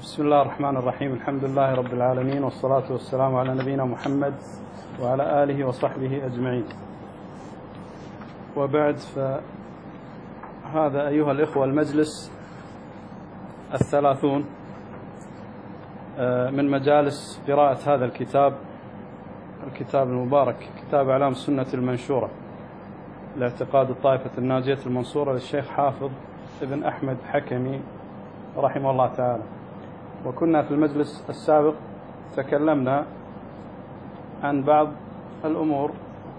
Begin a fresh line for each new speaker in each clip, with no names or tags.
بسم الله الرحمن الرحيم. الحمد لله رب العالمين، والصلاة والسلام على نبينا محمد وعلى آله وصحبه أجمعين، وبعد. فهذا أيها الإخوة المجلس 30 من مجالس قراءة هذا الكتاب المبارك، كتاب أعلام السنة المنشورة لاعتقاد الطائفة الناجية المنصورة للشيخ حافظ ابن أحمد حكمي رحمه الله تعالى. وكنا في المجلس السابق تكلمنا عن بعض الأمور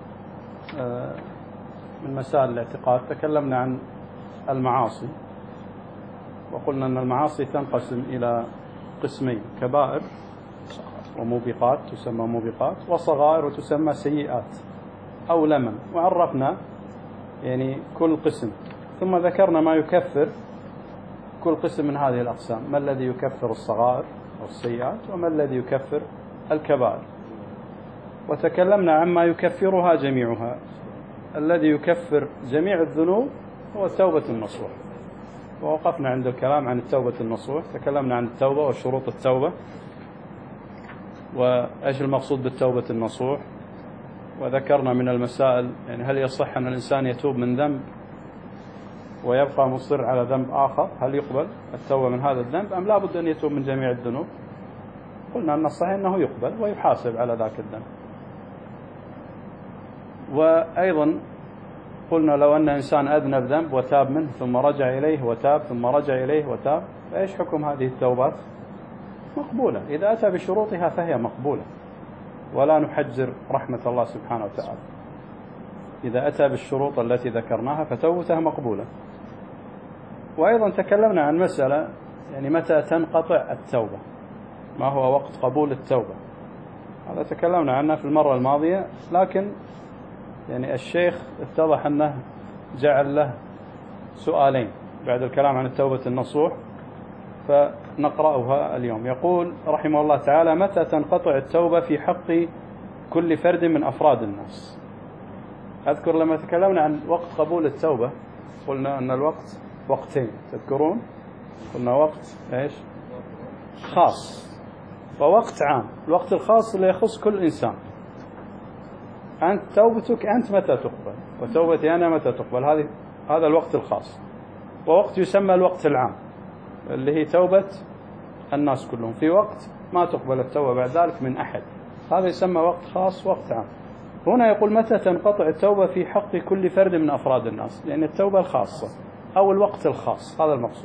من مسائل الاعتقاد. تكلمنا عن المعاصي، وقلنا أن المعاصي تنقسم إلى قسمين: كبائر وموبقات تسمى موبقات، وصغائر وتسمى سيئات أو لمم. وعرفنا يعني كل قسم، ثم ذكرنا ما يكفر كل قسم من هذه الأقسام، ما الذي يكفر الصغائر أو السيئات، وما الذي يكفر الكبائر. وتكلمنا عما يكفرها جميعها. الذي يكفر جميع الذنوب هو التوبة النصوح، ووقفنا عند الكلام عن التوبة النصوح. تكلمنا عن التوبة وشروط التوبة، وإيش المقصود بالتوبة النصوح، وذكرنا من المسائل يعني هل يصح أن الإنسان يتوب من ذنب ويبقى مصر على ذنب آخر؟ هل يقبل التوبة من هذا الذنب أم لا بد أن يتوب من جميع الذنوب؟ قلنا أن الصحيح أنه يقبل ويحاسب على ذاك الذنب. وأيضا قلنا لو أن إنسان أذنب ذنب وتاب منه ثم رجع إليه وتاب ثم رجع إليه وتاب، فإيش حكم هذه التوبات؟ مقبولة إذا أتى بشروطها، فهي مقبولة، ولا نحجر رحمة الله سبحانه وتعالى. إذا أتى بالشروط التي ذكرناها فتوبته مقبولة. وأيضا تكلمنا عن مسألة يعني متى تنقطع التوبة، ما هو وقت قبول التوبة. هذا تكلمنا عنه في المرة الماضية، لكن يعني الشيخ اتضح أنه جعل له سؤالين بعد الكلام عن التوبة النصوح، فنقرأها اليوم. يقول رحمه الله تعالى: متى تنقطع التوبة في حق كل فرد من أفراد الناس؟ أذكر لما تكلمنا عن وقت قبول التوبة قلنا أن الوقت وقتين، تذكرون؟ قلنا وقت إيش؟ خاص ووقت عام. الوقت الخاص اللي يخص كل إنسان. أنت توبتك أنت متى تقبل، وتوبتي أنا متى تقبل، هذا الوقت الخاص. ووقت يسمى الوقت العام اللي هي توبة الناس كلهم، في وقت ما تقبل التوبة بعد ذلك من أحد، هذا يسمى وقت خاص وقت عام. هنا يقول متى تنقطع التوبة في حق كل فرد من أفراد الناس، يعني التوبة الخاصة أو الوقت الخاص، هذا المقصود.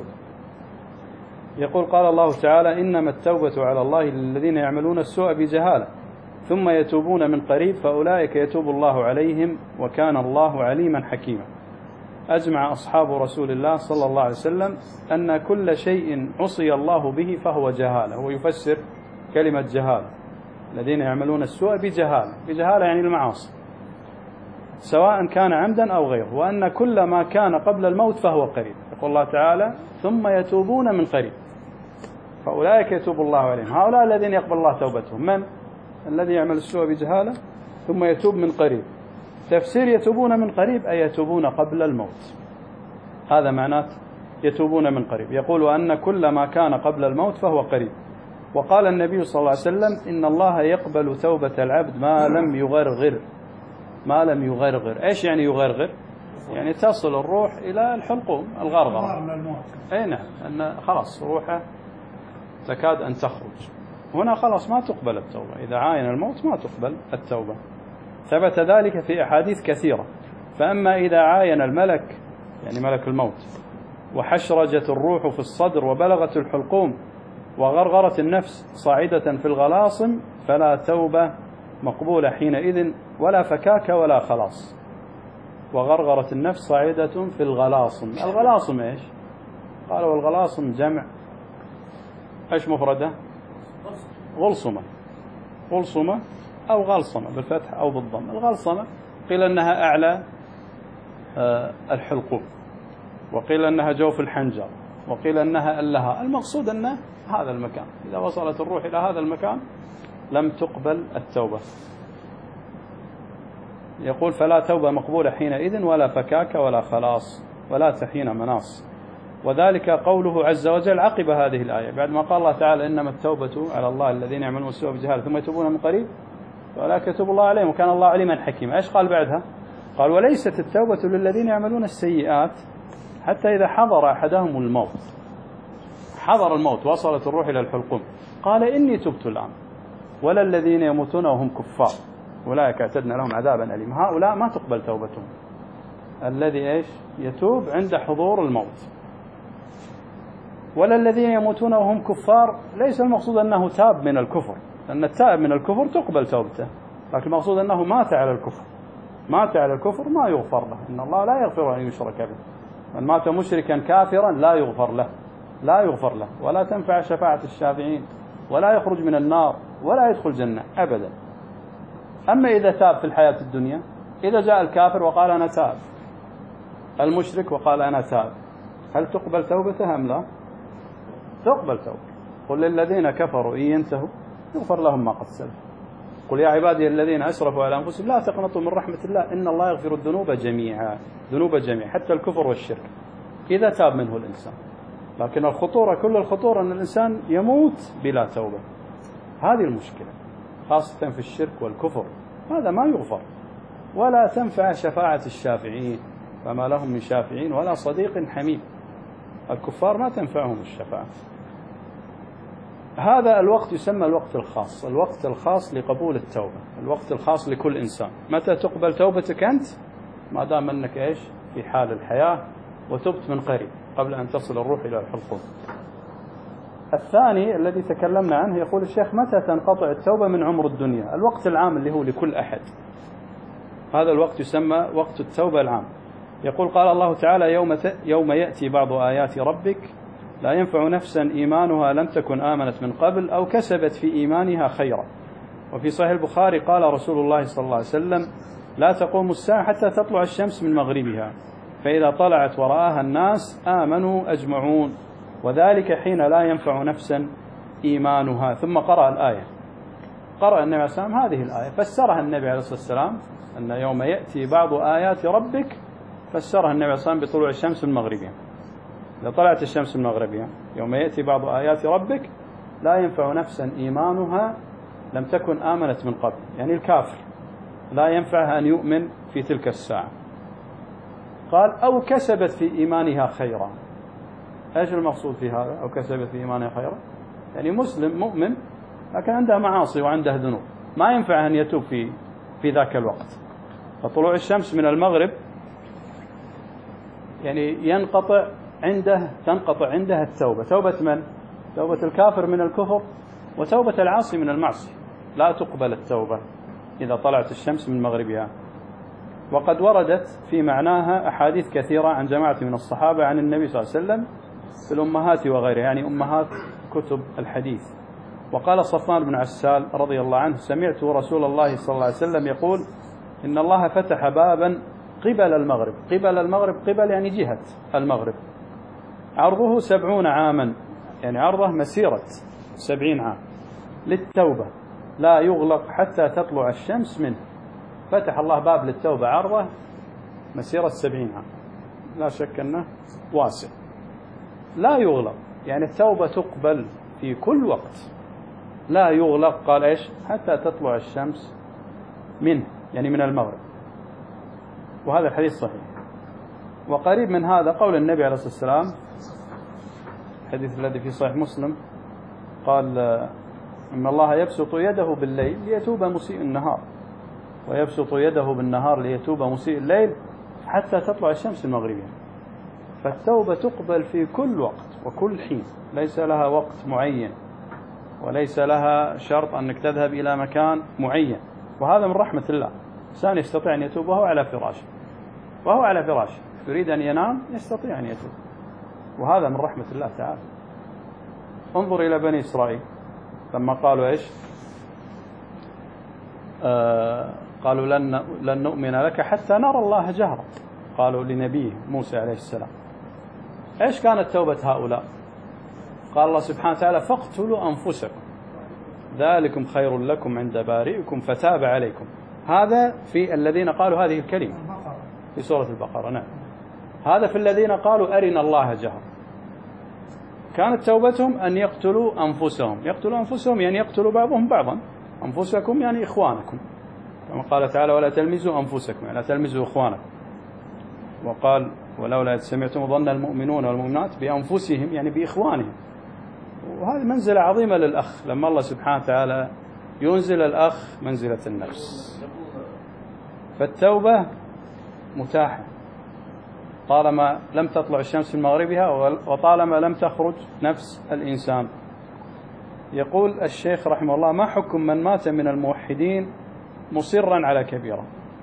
يقول: قال الله تعالى: إنما التوبة على الله للذين يعملون السوء بجهالة ثم يتوبون من قريب فأولئك يتوب الله عليهم وكان الله عليما حكيما. أجمع أصحاب رسول الله صلى الله عليه وسلم أن كل شيء عصي الله به فهو جهالة. هو يفسر كلمة جهالة: الذين يعملون السوء بجهالة. بجهالة يعني المعاصي، سواء كان عمدا أو غيره، وأن كل ما كان قبل الموت فهو قريب. يقول الله تعالى: ثم يتوبون من قريب فأولئك يتوب الله عليهم. هؤلاء الذين يقبل الله توبتهم. من الذي يعمل السوء بجهالة ثم يتوب من قريب؟ تفسير يتوبون من قريب أي يتوبون قبل الموت، هذا معناه يتوبون من قريب. يقول: أن كل ما كان قبل الموت فهو قريب. وقال النبي صلى الله عليه وسلم: إن الله يقبل توبة العبد ما لم يغرغر. ما لم يغرغر إيش يعني يغرغر؟ يعني تصل الروح إلى الحلقوم، الغرغرة. أي نعم، أن خلاص روحه تكاد أن تخرج. هنا خلاص ما تقبل التوبة، إذا عاين الموت ما تقبل التوبة. ثبت ذلك في أحاديث كثيرة. فأما إذا عاين الملك يعني ملك الموت وحشرجت الروح في الصدر وبلغت الحلقوم وغرغرت النفس صاعدة في الغلاصم فلا توبة مقبولة حينئذ ولا فكاك ولا خلاص. وغرغرت النفس صاعدة في الغلاصم. الغلاصم إيش؟ قالوا الغلاصم جمع إيش مفردة؟ غلصمة. غلصمة أو غلصمة بالفتح أو بالضم. الغلصمة قيل أنها أعلى الحلقوم، وقيل أنها جوف الحنجر، وقيل أنها اللها. المقصود أن هذا المكان إذا وصلت الروح إلى هذا المكان لم تقبل التوبة. يقول: فلا توبة مقبولة حينئذ ولا فكاك ولا خلاص ولا تحين مناص. وذلك قوله عز وجل عقب هذه الآية بعد ما قال الله تعالى إنما التوبة على الله الذين يعملون السوء بجهالة ثم يتوبون من قريب ولا يتوب الله عليهم وكان الله عليما حكيما. إيش قال بعدها؟ قال وليست التوبة للذين يعملون السيئات حتى إذا حضر أحدهم الموت، حضر الموت وصلت الروح إلى الحلقوم قال إني تبت الآن، ولا الذين يموتون وهم كفار أولئك اعتدنا لهم عذابا أليما. هؤلاء ما تقبل توبتهم. الذي إيش يتوب عند حضور الموت. ولا الذين يموتون وهم كفار، ليس المقصود أنه تاب من الكفر، لأن التائب من الكفر تقبل توبته، لكن المقصود أنه مات على الكفر. مات على الكفر ما يغفر له، إن الله لا يغفر أن يشرك به. من مات مشركا كافرا لا يغفر له، لا يغفر له، ولا تنفع شفاعة الشافعين، ولا يخرج من النار، ولا يدخل الجنة أبدا. أما إذا تاب في الحياة الدنيا، إذا جاء الكافر وقال أنا تاب، المشرك وقال أنا تاب، هل تقبل توبته أم لا؟ تقبل توبة. قل للذين كفروا إن ينتهوا يغفر لهم ما قد سلف. قل يا عبادي الذين أسرفوا على أنفسهم لا تقنطوا من رحمة الله إن الله يغفر الذنوب جميعا، ذنوب جميعا حتى الكفر والشرك إذا تاب منه الإنسان. لكن الخطورة كل الخطورة أن الإنسان يموت بلا توبة، هذه المشكلة، خاصة في الشرك والكفر، هذا ما يغفر. ولا تنفع شفاعة الشافعين فما لهم من شافعين ولا صديق حميم. الكفار ما تنفعهم الشفاعة. هذا الوقت يسمى الوقت الخاص، الوقت الخاص لقبول التوبة، الوقت الخاص لكل إنسان. متى تقبل توبتك أنت؟ ما دام أنك إيش في حال الحياة وتبت من قريب قبل أن تصل الروح إلى الحلقوم. الثاني الذي تكلمنا عنه يقول الشيخ متى تنقطع التوبة من عمر الدنيا؟ الوقت العام اللي هو لكل أحد، هذا الوقت يسمى وقت التوبة العام. يقول قال الله تعالى يوم يأتي بعض آيات ربك لا ينفع نفسا إيمانها لم تكن آمنت من قبل أو كسبت في إيمانها خيرا. وفي صحيح البخاري قال رسول الله صلى الله عليه وسلم لا تقوم الساعة حتى تطلع الشمس من مغربها فإذا طلعت ورآها الناس آمنوا أجمعون وذلك حين لا ينفع نفسا إيمانها. ثم قرأ الآية، قرأ النبي عليه الصلاة والسلام هذه الآية، فسرها النبي عليه الصلاة والسلام أن يوم يأتي بعض آيات ربك، فسرها النبي عليه الصلاة والسلام بطلوع الشمس من مغربها. إذا طلعت الشمس من مغربها يوم يأتي بعض آيات ربك لا ينفع نفسا إيمانها لم تكن آمنت من قبل، يعني الكافر لا ينفعها أن يؤمن في تلك الساعة. قال أو كسبت في إيمانها خيرا. إيش المقصود في هذا؟ أو كسبت في إيمانها خيرا، يعني مسلم مؤمن لكن عنده معاصي وعنده ذنوب، ما ينفع أن يتوب في ذاك الوقت. فطلوع الشمس من المغرب يعني تنقطع عنده التوبة. توبة من؟ توبة الكافر من الكفر وتوبة العاصي من المعصية. لا تقبل التوبة إذا طلعت الشمس من مغربها. وقد وردت في معناها أحاديث كثيرة عن جماعة من الصحابة عن النبي صلى الله عليه وسلم في الأمهات وغيرها، يعني أمهات كتب الحديث. وقال صفوان بن عسال رضي الله عنه سمعت رسول الله صلى الله عليه وسلم يقول إن الله فتح بابا قبل المغرب. قبل المغرب، قبل يعني جهة المغرب، عرضه 70 عاما، يعني عرضه مسيرة 70 عام، للتوبة لا يغلق حتى تطلع الشمس منه. فتح الله باب للتوبة عرضه مسيرة 70 عام، لا شك أنه واسع، لا يغلق، يعني التوبة تقبل في كل وقت، لا يغلق. قال إيش؟ حتى تطلع الشمس منه، يعني من المغرب. وهذا الحديث صحيح. وقريب من هذا قول النبي عليه الصلاة والسلام، الحديث الذي في صحيح مسلم، قال إن الله يبسط يده بالليل ليتوب مسيء النهار ويبسط يده بالنهار ليتوب مسيء الليل حتى تطلع الشمس المغربية. فالتوبة تقبل في كل وقت وكل حين، ليس لها وقت معين وليس لها شرط أنك تذهب إلى مكان معين. وهذا من رحمة الله. إنسان يستطيع أن يتوب وهو على فراشه، وهو على فراشه يريد أن ينام يستطيع أن يتوب، وهذا من رحمة الله تعالى. انظر إلى بني إسرائيل لما قالوا إيش؟ قالوا لن نؤمن لك حتى نرى الله جهرا، قالوا لنبيه موسى عليه السلام. إيش كانت توبة هؤلاء؟ قال الله سبحانه وتعالى فاقتلوا أنفسكم ذلكم خير لكم عند بارئكم فتاب عليكم. هذا في الذين قالوا هذه الكلمة في سورة البقرة. نعم، هذا في الذين قالوا أرنا الله جهرا. كانت توبتهم أن يقتلوا أنفسهم يعني يقتلوا بعضهم بعضا. أنفسكم يعني إخوانكم، كما قال تعالى ولا تلمزوا أنفسكم يعني لا تلمزوا إخوانكم. وقال ولولا إذ سمعتم ظن المؤمنون والمؤمنات بأنفسهم يعني بإخوانهم. وهذه منزلة عظيمة للأخ، لما الله سبحانه وتعالى ينزل الأخ منزلة النفس. فالتوبة متاحة طالما لم تطلع الشمس من مغربها وطالما لم تخرج نفس الإنسان. يقول الشيخ رحمه الله ما حكم من مات من الموحدين مصرا على كبيرة؟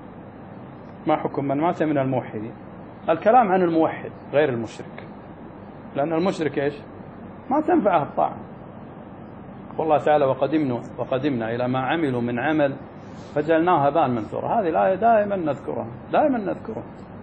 ما حكم من مات من الموحدين؟ الكلام عن الموحد غير المشرك، لأن المشرك إيش؟ ما تنفعه الطاعة. يقول الله تعالى وقدمنا إلى ما عملوا من عمل فجعلناه هباء منثورا. هذه الآية دائما نذكرها.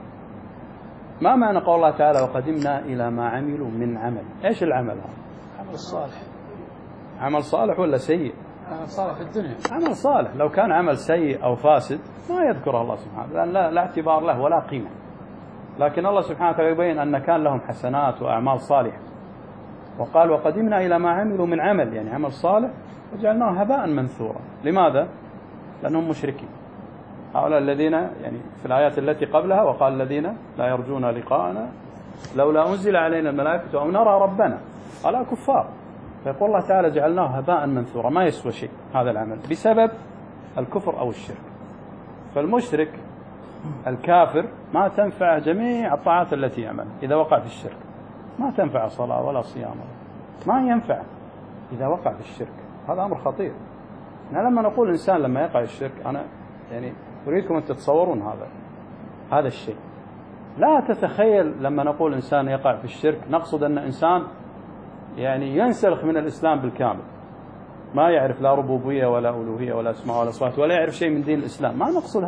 ما معنى قول الله تعالى وقدمنا إلى ما عملوا من عمل؟ إيش العمل هذا؟
عمل صالح.
عمل صالح ولا سيء؟
عمل صالح في الدنيا.
عمل صالح. لو كان عمل سيء أو فاسد ما يذكره الله سبحانه، لأن لا اعتبار له ولا قيمة. لكن الله سبحانه وتعالى يبين أن كان لهم حسنات وأعمال صالحة، وقال وقدمنا إلى ما عملوا من عمل يعني عمل صالح وجعلناه هباء منثورا. لماذا؟ لأنهم مشركين. هؤلاء الذين يعني في الآيات التي قبلها وقال الذين لا يرجون لقاءنا لولا أنزل علينا الملائكة أو نرى ربنا، قال كفار. فيقول الله تعالى جعلناه هباء منثورا، ما يسوى شيء هذا العمل بسبب الكفر أو الشرك. فالمشرك الكافر ما تنفع جميع الطاعات التي يعمل إذا وقع في الشرك، ما تنفع صلاة ولا صيام، ما ينفع إذا وقع في الشرك. هذا أمر خطير. لما نقول إنسان لما يقع الشرك، أنا يعني أريدكم أن تتصورون هذا الشيء. لا تتخيل لما نقول إنسان يقع في الشرك نقصد أن إنسان يعني ينسلخ من الإسلام بالكامل، ما يعرف لا ربوبية ولا ألوهية ولا أسماء ولا صفات ولا يعرف شيء من دين الإسلام. ما نقصد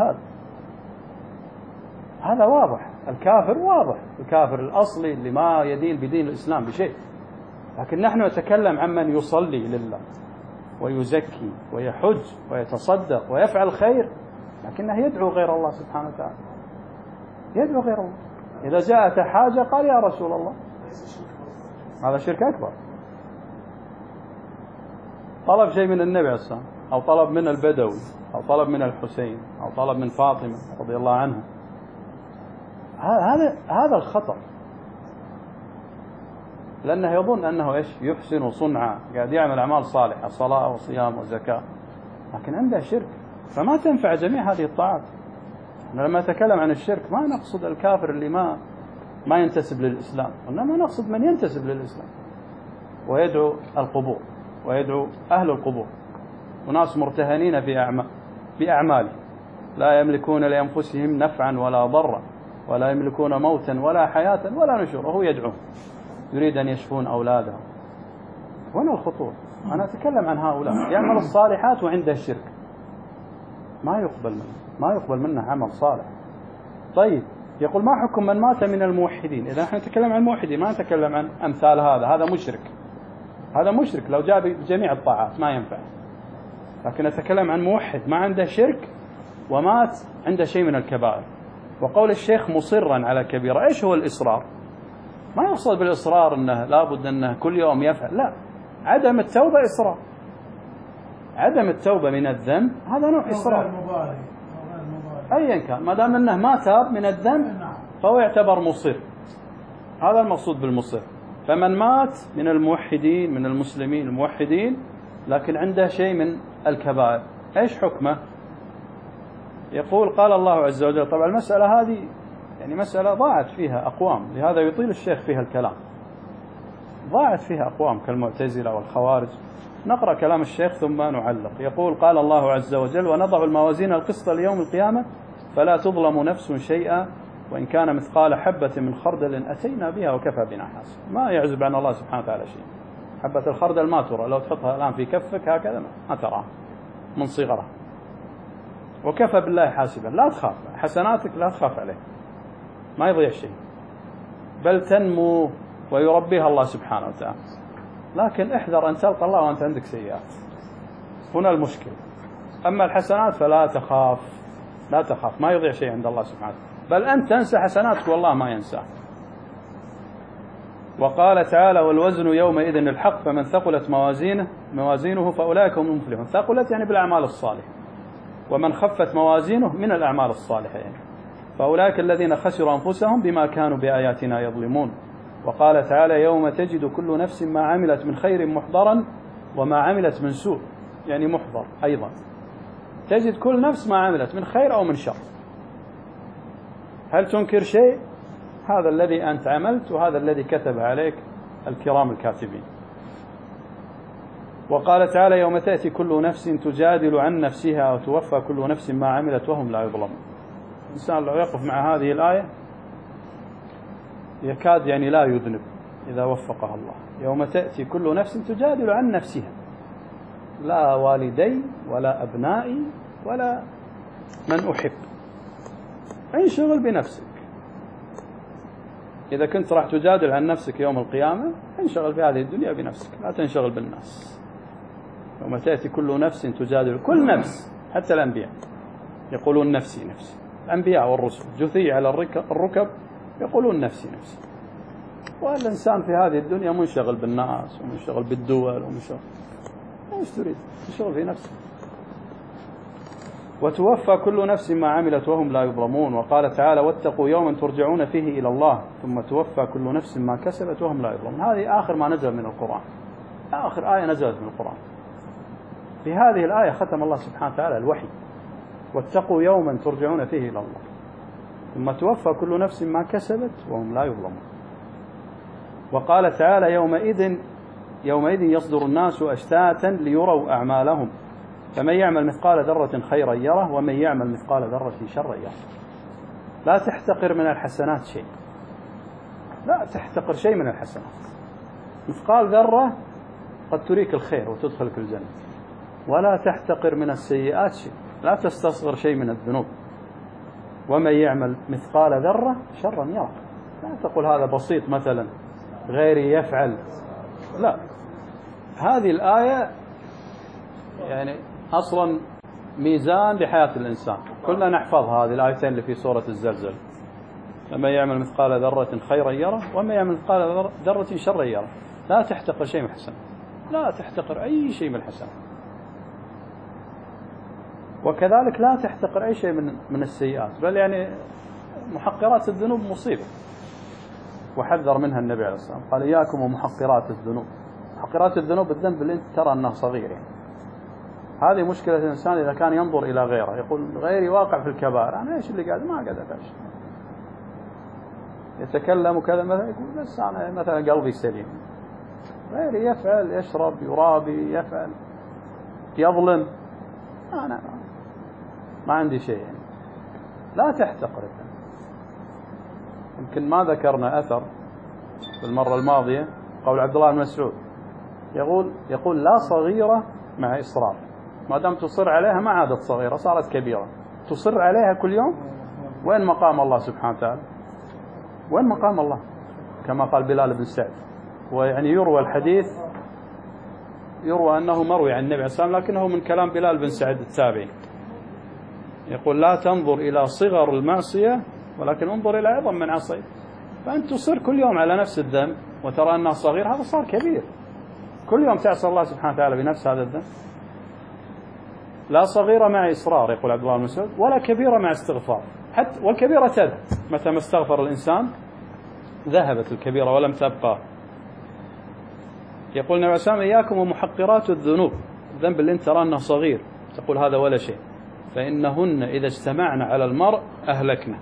هذا واضح. الكافر واضح، الكافر الأصلي اللي ما يدين بدين الإسلام بشيء. لكن نحن نتكلم عن من يصلي لله ويزكي ويحج ويتصدق ويفعل خير، لكنه يدعو غير الله سبحانه وتعالى، يدعو غير الله. إذا جاءت حاجة قال يا رسول الله. هذا شرك أكبر. طلب شيء من النبي عليه الصلاة والسلام، أو طلب من البدوي، أو طلب من الحسين، أو طلب من فاطمة رضي الله عنها. هذا الخطر، لأنه يظن أنه إيش يحسن صنعا، قاعد يعمل أعمال صالحة صلاة وصيام وزكاة، لكن عنده شرك، فما تنفع جميع هذه الطاعات. لما نتكلم عن الشرك ما نقصد الكافر اللي ما ينتسب للإسلام، وإنما نقصد من ينتسب للإسلام ويدعو القبور ويدعو أهل القبور، وناس مرتهنين بأعمال لا يملكون لأنفسهم نفعا ولا ضرا ولا يملكون موتا ولا حياة ولا نشور، وهو يدعوهم يريد أن يشفون أولادهم. هنا الخطور. أنا أتكلم عن هؤلاء يعمل الصالحات وعنده الشرك، ما يقبل منه عمل صالح. طيب يقول ما حكم من مات من الموحدين؟ إذا نحن نتكلم عن الموحدين ما نتكلم عن أمثال هذا مشرك لو جاء بجميع الطاعات ما ينفع. لكن نتكلم عن موحد ما عنده شرك ومات عنده شيء من الكبائر. وقول الشيخ مصرا على كبيرة، إيش هو الإصرار؟ ما يقصد بالإصرار أنه لابد أنه كل يوم يفعل، لا، عدم التوبة إصرار. عدم التوبة من الذنب هذا نوع إصرار أيا كان، ما دام أنه ما تاب من الذنب فهو يعتبر مصر. هذا المقصود بالمصر. فمن مات من الموحدين من المسلمين الموحدين لكن عنده شيء من الكبائر، إيش حكمه؟ يقول قال الله عز وجل. طبعا المسألة هذه يعني مسألة ضاعت فيها أقوام، لهذا يطيل الشيخ فيها الكلام. ضاعت فيها أقوام كالمعتزلة والخوارج. نقرأ كلام الشيخ ثم نعلق. يقول قال الله عز وجل ونضع الموازين القسط ليوم القيامة فلا تظلم نفس شيئا وإن كان مثقال حبة من خردل أتينا بها وكفى بنا حاسب. ما يعزب عن الله سبحانه وتعالى شيء. حبة الخردل ما ترى، لو تحطها الآن في كفك هكذا ما تراها من صغرها، وكفى بالله حاسبا. لا تخاف حسناتك، لا تخاف عليه، ما يضيع شيء، بل تنمو ويربيها الله سبحانه وتعالى. لكن احذر أن تلقى الله وأنت عندك سيئات، هنا المشكلة. أما الحسنات فلا تخاف، لا تخاف، ما يضيع شيء عند الله سبحانه، بل أنت تنسى حسناتك والله ما ينسى. وقال تعالى والوزن يومئذ الحق فمن ثقلت موازينه فأولئك هم المفلحون. ثقلت يعني بالأعمال الصالحة، ومن خفت موازينه من الأعمال الصالحة يعني فأولئك الذين خسروا أنفسهم بما كانوا بآياتنا يظلمون. وقال تعالى يوم تجد كل نفس ما عملت من خير محضرا وما عملت من سوء، يعني محضر أيضا، تجد كل نفس ما عملت من خير أو من شر. هل تنكر شيء؟ هذا الذي أنت عملت وهذا الذي كتب عليك الكرام الكاتبين. وقال تعالى يوم تأتي كل نفس تجادل عن نفسها وتوفى كل نفس ما عملت وهم لا يظلمون. الإنسان لو يقف مع هذه الآية يكاد يعني لا يذنب إذا وفقها الله. يوم تأتي كل نفس تجادل عن نفسها، لا والدي ولا أبنائي ولا من أحب، انشغل بنفسك. إذا كنت راح تجادل عن نفسك يوم القيامة انشغل في هذه الدنيا بنفسك، لا تنشغل بالناس. يوم تأتي كل نفس تجادل، كل نفس، حتى الأنبياء يقولون نفسي نفسي، الأنبياء والرسل جثي على الركب يقولون نفسي نفسي. والإنسان في هذه الدنيا منشغل بالناس ومنشغل بالدول ومنشغل، ايش تريد؟ انشغل في نفسك. وتوفى كل نفس ما عملت وهم لا يظلمون. وقال تعالى واتقوا يوما ترجعون فيه إلى الله ثم توفى كل نفس ما كسبت وهم لا يظلمون. هذه آخر ما نزل من القرآن، آخر آية نزلت من القرآن. في هذه الآية ختم الله سبحانه وتعالى الوحي، واتقوا يوما ترجعون فيه إلى الله ثم توفى كل نفس ما كسبت وهم لا يظلمون. وقال تعالى يومئذ يصدر الناس أشتاتا ليروا أعمالهم فمن يعمل مثقال ذرة خيرا يره ومن يعمل مثقال ذرة شرا يره. لا تحتقر من الحسنات شيء، لا تحتقر شيء من الحسنات. مثقال ذرة قد تريك الخير وتدخلك الجنة. ولا تحتقر من السيئات شيء، لا تستصغر شيء من الذنوب. ومن يعمل مثقال ذرة شرا يره. لا تقول هذا بسيط مثلا غيري يفعل، لا. هذه الآية يعني أصلا ميزان لحياة الإنسان، كلنا نحفظ هذه الآيتين اللي في سورة الزلزل. ومن يعمل مثقال ذرة خيرا يره ومن يعمل مثقال ذرة شرا يره. لا تحتقر شيء من الحسنات، لا تحتقر أي شيء من الحسنات. وكذلك لا تحتقر أي شيء من السيئات، بل يعني محقرات الذنوب مصيبة، وحذر منها النبي عليه الصلاة والسلام، قال إياكم ومحقرات الذنوب. محقرات الذنوب الذنب اللي انت ترى أنه صغير يعني. هذه مشكلة الإنسان إذا كان ينظر إلى غيره، يقول غيري واقع في الكبائر، أنا إيش اللي قاعد ما قاعد أفعل. يتكلم وكذا مثلا يقول بس أنا مثلا قلبي سليم. غيري يفعل، يشرب، يرابي، يفعل، يظلم، أنا ما عندي شيء يعني. لا تحتقر. يمكن ما ذكرنا أثر في المرة الماضية قول عبد الله بن مسعود، يقول لا صغيرة مع إصرار، ما دام تصر عليها ما عادت صغيرة صارت كبيرة، تصر عليها كل يوم. وين مقام الله سبحانه وتعالى؟ وين مقام الله؟ كما قال بلال بن سعد. ويعني يروى الحديث، يروى أنه مروي عن النبي عليه الصلاة والسلام لكنه من كلام بلال بن سعد التابعي. يقول لا تنظر إلى صغر المعصية ولكن انظر إلى عظم من عصيت. فأنت تصر كل يوم على نفس الذنب وترى أنه صغير، هذا صار كبير. كل يوم تعصى الله سبحانه وتعالى بنفس هذا الذنب. لا صغيرة مع إصرار يقول عبد الله بن مسعود، ولا كبيرة مع استغفار. حتى والكبيرة تذهب، متى ما استغفر الإنسان ذهبت الكبيرة ولم تبقى. يقول النبي عليه الصلاة والسلام إياكم ومحقرات الذنوب، الذنب اللي انت ترى أنه صغير تقول هذا ولا شيء، فإنهن إذا اجتمعنا على المرء أهلكنا.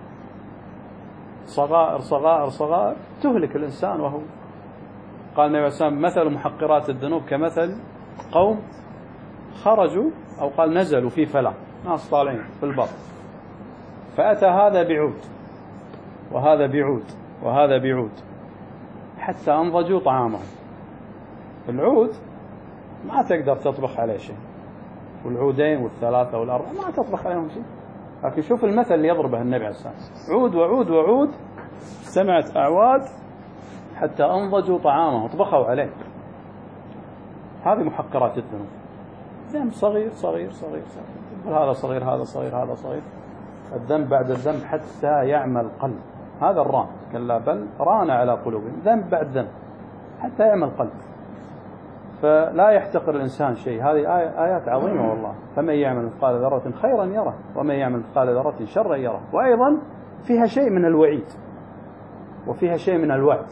صغائر صغائر صغائر تهلك الإنسان. وهو قال النبي عليه الصلاة والسلام مثل محقرات الذنوب كمثل قوم خرجوا أو قال نزلوا في فلاة، ناس طالعين في البر، فأتى هذا بعود وهذا بعود وهذا بعود حتى أنضجوا طعامهم. العود ما تقدر تطبخ عليه شيء، والعودين والثلاثة والأربعة ما تطبخ عليهم شيء. لكن شوف المثل اللي يضربه النبي عليه الصلاة والسلام، عود وعود وعود سمعت أعواد حتى أنضجوا طعامه طبخوا عليه. هذه محقرات الذنوب، ذنب صغير صغير صغير صغير، هذا صغير هذا صغير هذا صغير، الذنب بعد الذنب حتى يعمى القلب. هذا الران كلا بل ران على قلوبهم، ذنب بعد ذنب حتى يعمل قلب. فلا يحتقر الإنسان شيء. هذه آيات عظيمة والله. فمن يعمل مثقال ذرة خيرا يره ومن يعمل مثقال ذرة شرا يره. وأيضا فيها شيء من الوعيد وفيها شيء من الوعد.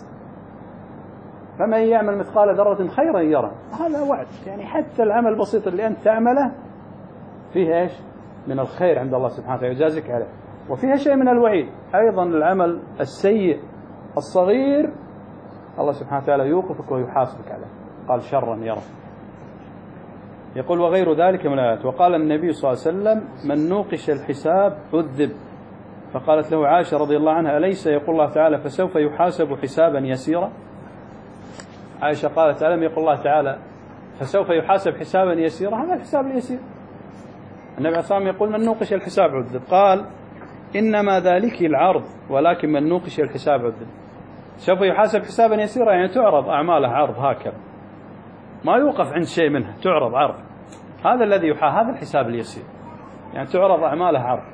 فمن يعمل مثقال ذرة خيرا يره، هذا وعد، يعني حتى العمل البسيط اللي أنت تعمله فيه إيش من الخير عند الله سبحانه وتعالى يجازيك عليه. وفيها شيء من الوعيد أيضا، العمل السيء الصغير الله سبحانه وتعالى يوقفك ويحاسبك عليه، قال شرا يره. يقول وغير ذلك من الآيات. وقال النبي صلى الله عليه وسلم من نوقش الحساب عذب. فقالت له عائشة رضي الله عنها أليس يقول الله تعالى فسوف يحاسب حسابا يسيرا؟ عائشة قالت ألم يقول الله تعالى فسوف يحاسب حسابا يسيرا؟ هذا الحساب اليسير. النبي عليه الصلاة والسلام يقول من نوقش الحساب عذب. قال إنما ذلك العرض ولكن من نوقش الحساب عذب. سوف يحاسب حسابا يسيرا يعني تعرض أعماله عرض هكذا، ما يوقف عند شيء منها، تعرض عرض. هذا الذي هذا الحساب اليسير، يعني تعرض أعماله عرض.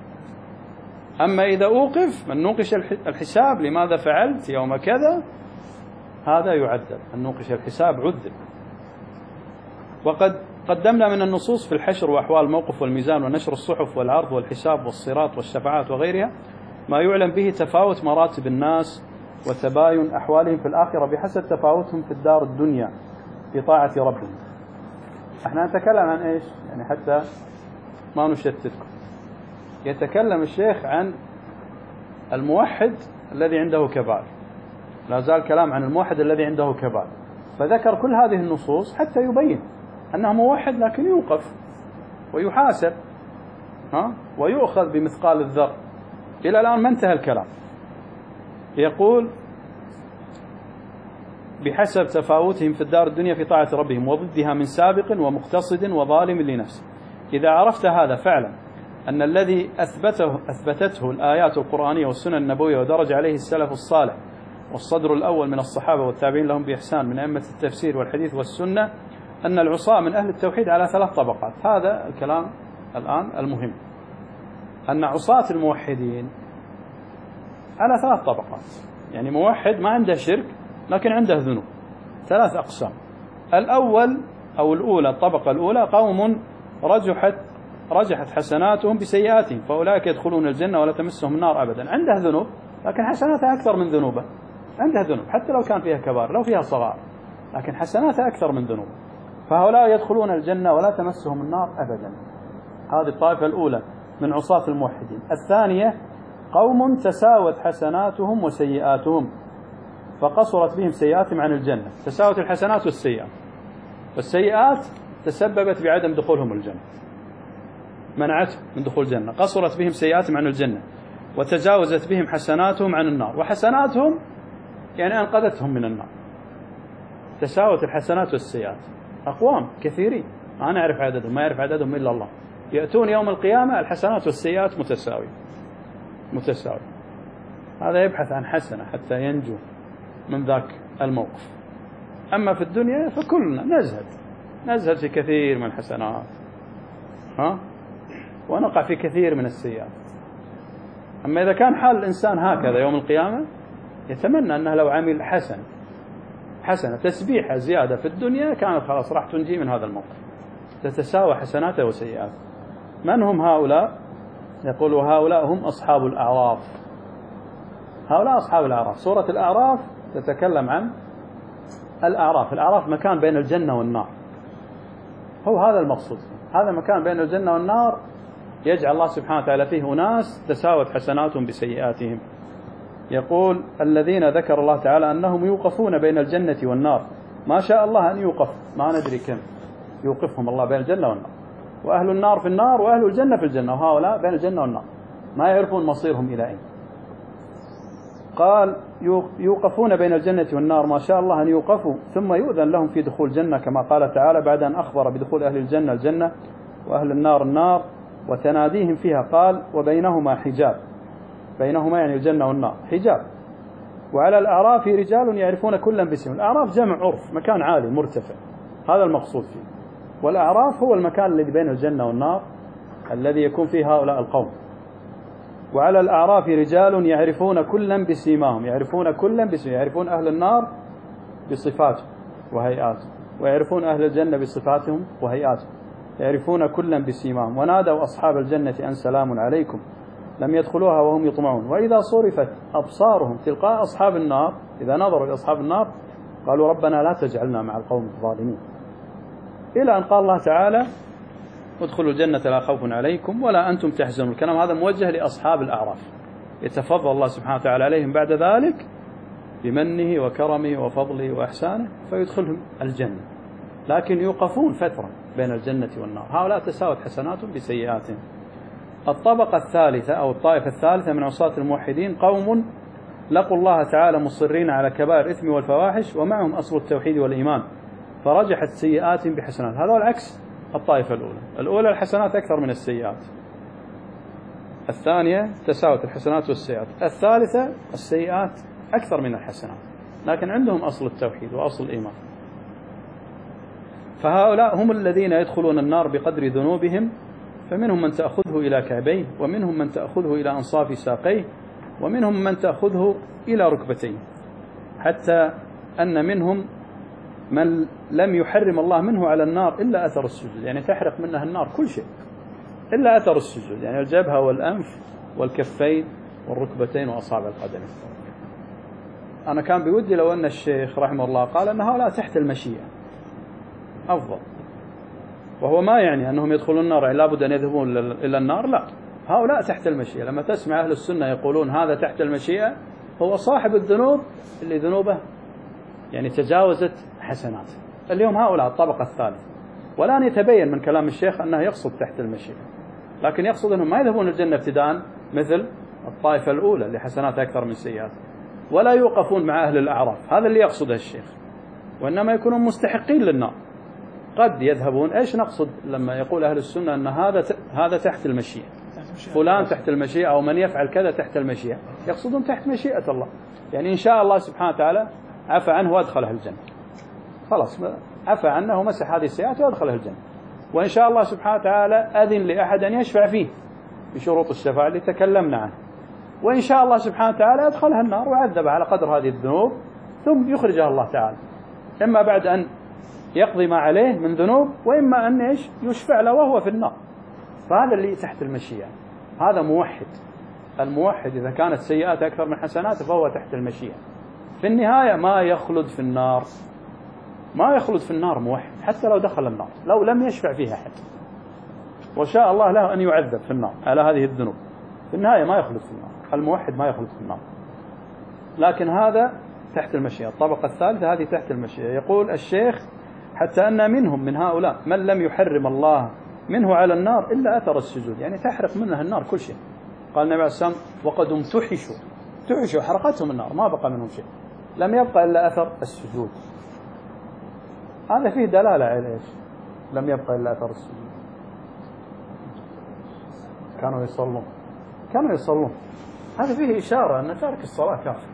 أما إذا أوقف من نوقش الحساب لماذا فعلت يوم كذا، هذا يعذب. من نوقش الحساب عذب. وقد قدمنا من النصوص في الحشر وأحوال الموقف والميزان ونشر الصحف والعرض والحساب والصراط والشفاعات وغيرها ما يعلم به تفاوت مراتب الناس وتباين أحوالهم في الآخرة بحسب تفاوتهم في الدار الدنيا في طاعة ربهم. احنا نتكلم عن ايش يعني حتى ما نشتتكم. يتكلم الشيخ عن الموحد الذي عنده كبائر، لا زال كلام عن الموحد الذي عنده كبائر، فذكر كل هذه النصوص حتى يبين أنه موحد لكن يوقف ويحاسب ويؤخذ بمثقال الذر. إلى الآن ما انتهى الكلام. يقول بحسب تفاوتهم في الدار الدنيا في طاعة ربهم وضدها من سابق ومقتصد وظالم لنفسه. إذا عرفت هذا فعلا أن الذي أثبتته الآيات القرآنية والسنن النبوية ودرج عليه السلف الصالح والصدر الأول من الصحابة والتابعين لهم بإحسان من أئمة التفسير والحديث والسنة أن العصاة من أهل التوحيد على 3 طبقات. هذا الكلام الآن المهم، أن عصاة الموحدين على 3 طبقات. يعني موحد ما عنده شرك لكن عنده ذنوب، 3 أقسام. الأول أو الأولى، الطبقة الأولى قوم رجحت حسناتهم بسيئاتهم فأولئك يدخلون الجنة ولا تمسهم النار أبدا. عنده ذنوب لكن حسناتها أكثر من ذنوبه، عنده ذنوب حتى لو كان فيها كبار لو فيها صغار لكن حسناتها أكثر من ذنوب، فهؤلاء يدخلون الجنة ولا تمسهم النار أبدا. هذه الطائفة الأولى من عصاة الموحدين. الثانية قوم تساوت حسناتهم وسيئاتهم فقصرت بهم سيئاتهم عن الجنة. تساوت الحسنات والسيئات، والسيئات تسببت بعدم دخولهم الجنة، منعتهم من دخول الجنة. قصرت بهم سيئاتهم عن الجنة وتجاوزت بهم حسناتهم عن النار، وحسناتهم يعني أنقذتهم من النار. تساوت الحسنات والسيئات. أقوام كثيرين ما نعرف عددهم، ما يعرف عددهم إلا الله، يأتون يوم القيامة الحسنات والسيئات متساوي. هذا يبحث عن حسنة حتى ينجو من ذاك الموقف. أما في الدنيا فكلنا نزهد في كثير من الحسنات ونقع في كثير من السيئات. أما إذا كان حال الإنسان هكذا يوم القيامة يتمنى أنه لو عمل حسنة تسبيحة زيادة في الدنيا كانت خلاص راح تنجي من هذا الموقف. تتساوى حسناته وسيئاته. من هم هؤلاء؟ يقول وهؤلاء هم أصحاب الأعراف. هؤلاء أصحاب الأعراف. سورة الأعراف تتكلم عن الأعراف. الأعراف مكان بين الجنة والنار، هو هذا المقصود. هذا مكان بين الجنة والنار يجعل الله سبحانه وتعالى فيه أناس تساوت حسناتهم بسيئاتهم. يقول الذين ذكر الله تعالى أنهم يوقفون بين الجنة والنار ما شاء الله أن يوقف، ما ندري كم يوقفهم الله بين الجنة والنار، وأهل النار في النار وأهل الجنة في الجنة، وهؤلاء بين الجنة والنار ما يعرفون مصيرهم إلى أين. قال يوقفون بين الجنة والنار ما شاء الله أن يوقفوا ثم يؤذن لهم في دخول الجنة كما قال تعالى بعد أن أخبر بدخول أهل الجنة الجنة وأهل النار النار وتناديهم فيها. قال وبينهما حجاب، بينهما يعني الجنة والنار حجاب. وعلى الأعراف رجال يعرفون كلا باسم. الأعراف جمع عرف، مكان عالي مرتفع، هذا المقصود فيه. والأعراف هو المكان الذي بين الجنة والنار الذي يكون فيه هؤلاء القوم. وعلى الأعراف رجال يعرفون كلا بسيماهم، يعرفون كلا بسيماهم، يعرفون أهل النار بصفاتهم وهيئاتهم، ويعرفون أهل الجنة بصفاتهم وهيئاتهم، يعرفون كلا بسيماهم. ونادوا أصحاب الجنة أن سلام عليكم لم يدخلوها وهم يطمعون. وإذا صرفت أبصارهم تلقاء أصحاب النار، إذا نظروا إلى أصحاب النار قالوا ربنا لا تجعلنا مع القوم الظالمين، إلى أن قال الله تعالى ادخلوا الجنة لا خوف عليكم ولا أنتم تحزنون. الكلام هذا موجه لأصحاب الأعراف، يتفضل الله سبحانه وتعالى عليهم بعد ذلك بمنه وكرمه وفضله وإحسانه فيدخلهم الجنة، لكن يوقفون فترة بين الجنة والنار. هؤلاء تساوت حسناتهم بسيئاتهم. الطبقة الثالثة أو الطائفة الثالثة من عصاة الموحدين قوم لقوا الله تعالى مصرين على كبائر الإثم والفواحش ومعهم أصل التوحيد والإيمان فرجحت سيئاتهم بحسنات. هذا العكس الطائفة الأولى الحسنات أكثر من السيئات، الثانية تساوت الحسنات والسيئات، الثالثة السيئات أكثر من الحسنات، لكن عندهم أصل التوحيد وأصل الإيمان. فهؤلاء هم الذين يدخلون النار بقدر ذنوبهم، فمنهم من تأخذه إلى كعبيه، ومنهم من تأخذه إلى أنصاف ساقيه، ومنهم من تأخذه إلى ركبتيه، حتى أن منهم من لم يحرم الله منه على النار إلا أثر السجود، يعني تحرق منها النار كل شيء إلا أثر السجود، يعني الجبهة والأنف والكفين والركبتين وأصابع القدمين. أنا كان بودي لو أن الشيخ رحمه الله قال أن هؤلاء تحت المشيئة أفضل، وهو ما يعني أنهم يدخلون النار يعني لابد أن يذهبون إلى النار، لا، هؤلاء تحت المشيئة. لما تسمع أهل السنة يقولون هذا تحت المشيئة، هو صاحب الذنوب اللي ذنوبه يعني تجاوزت حسناته. اليوم هؤلاء الطبقة الثالثة، والآن يتبين من كلام الشيخ أنه يقصد تحت المشيئة، لكن يقصد أنهم ما يذهبون الجنة ابتداء مثل الطائفة الأولى اللي حسناتها أكثر من سيئات، ولا يوقفون مع أهل الأعراف، هذا اللي يقصده الشيخ، وإنما يكونون مستحقين للنار. قد يذهبون، إيش نقصد لما يقول أهل السنة أن هذا تحت المشيئة، فلان تحت المشيئة أو من يفعل كذا تحت المشيئة، يقصدون تحت مشيئة الله، يعني إن شاء الله سبحانه وتعالى عفى عنه وأدخله الجنة، خلاص عفى عنه ومسح هذه السيئات وأدخله الجنة. وإن شاء الله سبحانه وتعالى أذن لأحد أن يشفع فيه بشروط الشفاعة اللي تكلمنا عنها، وإن شاء الله سبحانه وتعالى أدخلها النار وعذب على قدر هذه الذنوب، ثم يخرجها الله تعالى، إما بعد أن يقضي ما عليه من ذنوب، وإما أن يشفع له وهو في النار. فهذا اللي تحت المشيئة، هذا موحد. الموحد إذا كانت سيئات أكثر من حسناته فهو تحت المشيئة، في النهاية ما يخلد في النار، ما يخلد في النار موحد حتى لو دخل النار، لو لم يشفع فيها أحد وشاء الله له أن يعذب في النار على هذه الذنوب، في النهاية ما يخلد في النار. الموحد ما يخلد في النار، لكن هذا تحت المشيئة. الطبقة الثالثة هذه تحت المشيئة. يقول الشيخ حتى أن منهم من هؤلاء من لم يحرم الله منه على النار إلا أثر السجود، يعني تحرق منها النار كل شيء. قال النبي عليه الصلاة والسلام وقد امتحشوا حرقتهم النار ما بقى منهم شيء، لم يبقى إلا أثر السجود. هذا فيه دلالة على إيش؟ لم يبقى إلا أثر السجود. كانوا يصلون، هذا فيه إشارة أن تارك الصلاة كافر.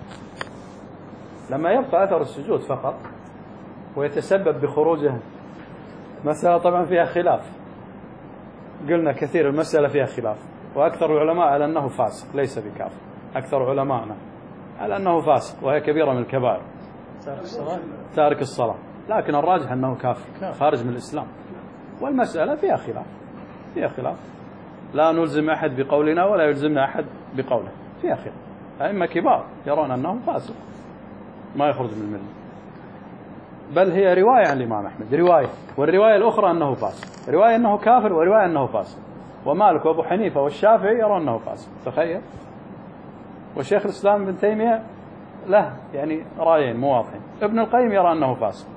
لما يبقى أثر السجود فقط ويتسبب بخروجه، مسألة طبعا فيها خلاف، قلنا كثير المسألة فيها خلاف، وأكثر العلماء على أنه فاسق ليس بكافر، أكثر علماءنا على أنه فاسق وهي كبيرة من الكبائر تارك الصلاة، لكن الراجح أنه كافر خارج من الإسلام. والمسألة فيها خلاف، لا نلزم أحد بقولنا ولا يلزمنا أحد بقوله، فيها خلاف. أئمة كبار يرون أنه فاسق ما يخرج من الملة، بل هي رواية عن الإمام أحمد، رواية، والرواية الأخرى أنه فاسق، رواية أنه كافر ورواية أنه فاسق. ومالك وأبو حنيفة والشافعي يرون أنه فاسق، تخيل. والشيخ الإسلام ابن تيمية له يعني رأيين مواضحين، ابن القيم يرى أنه فاسق.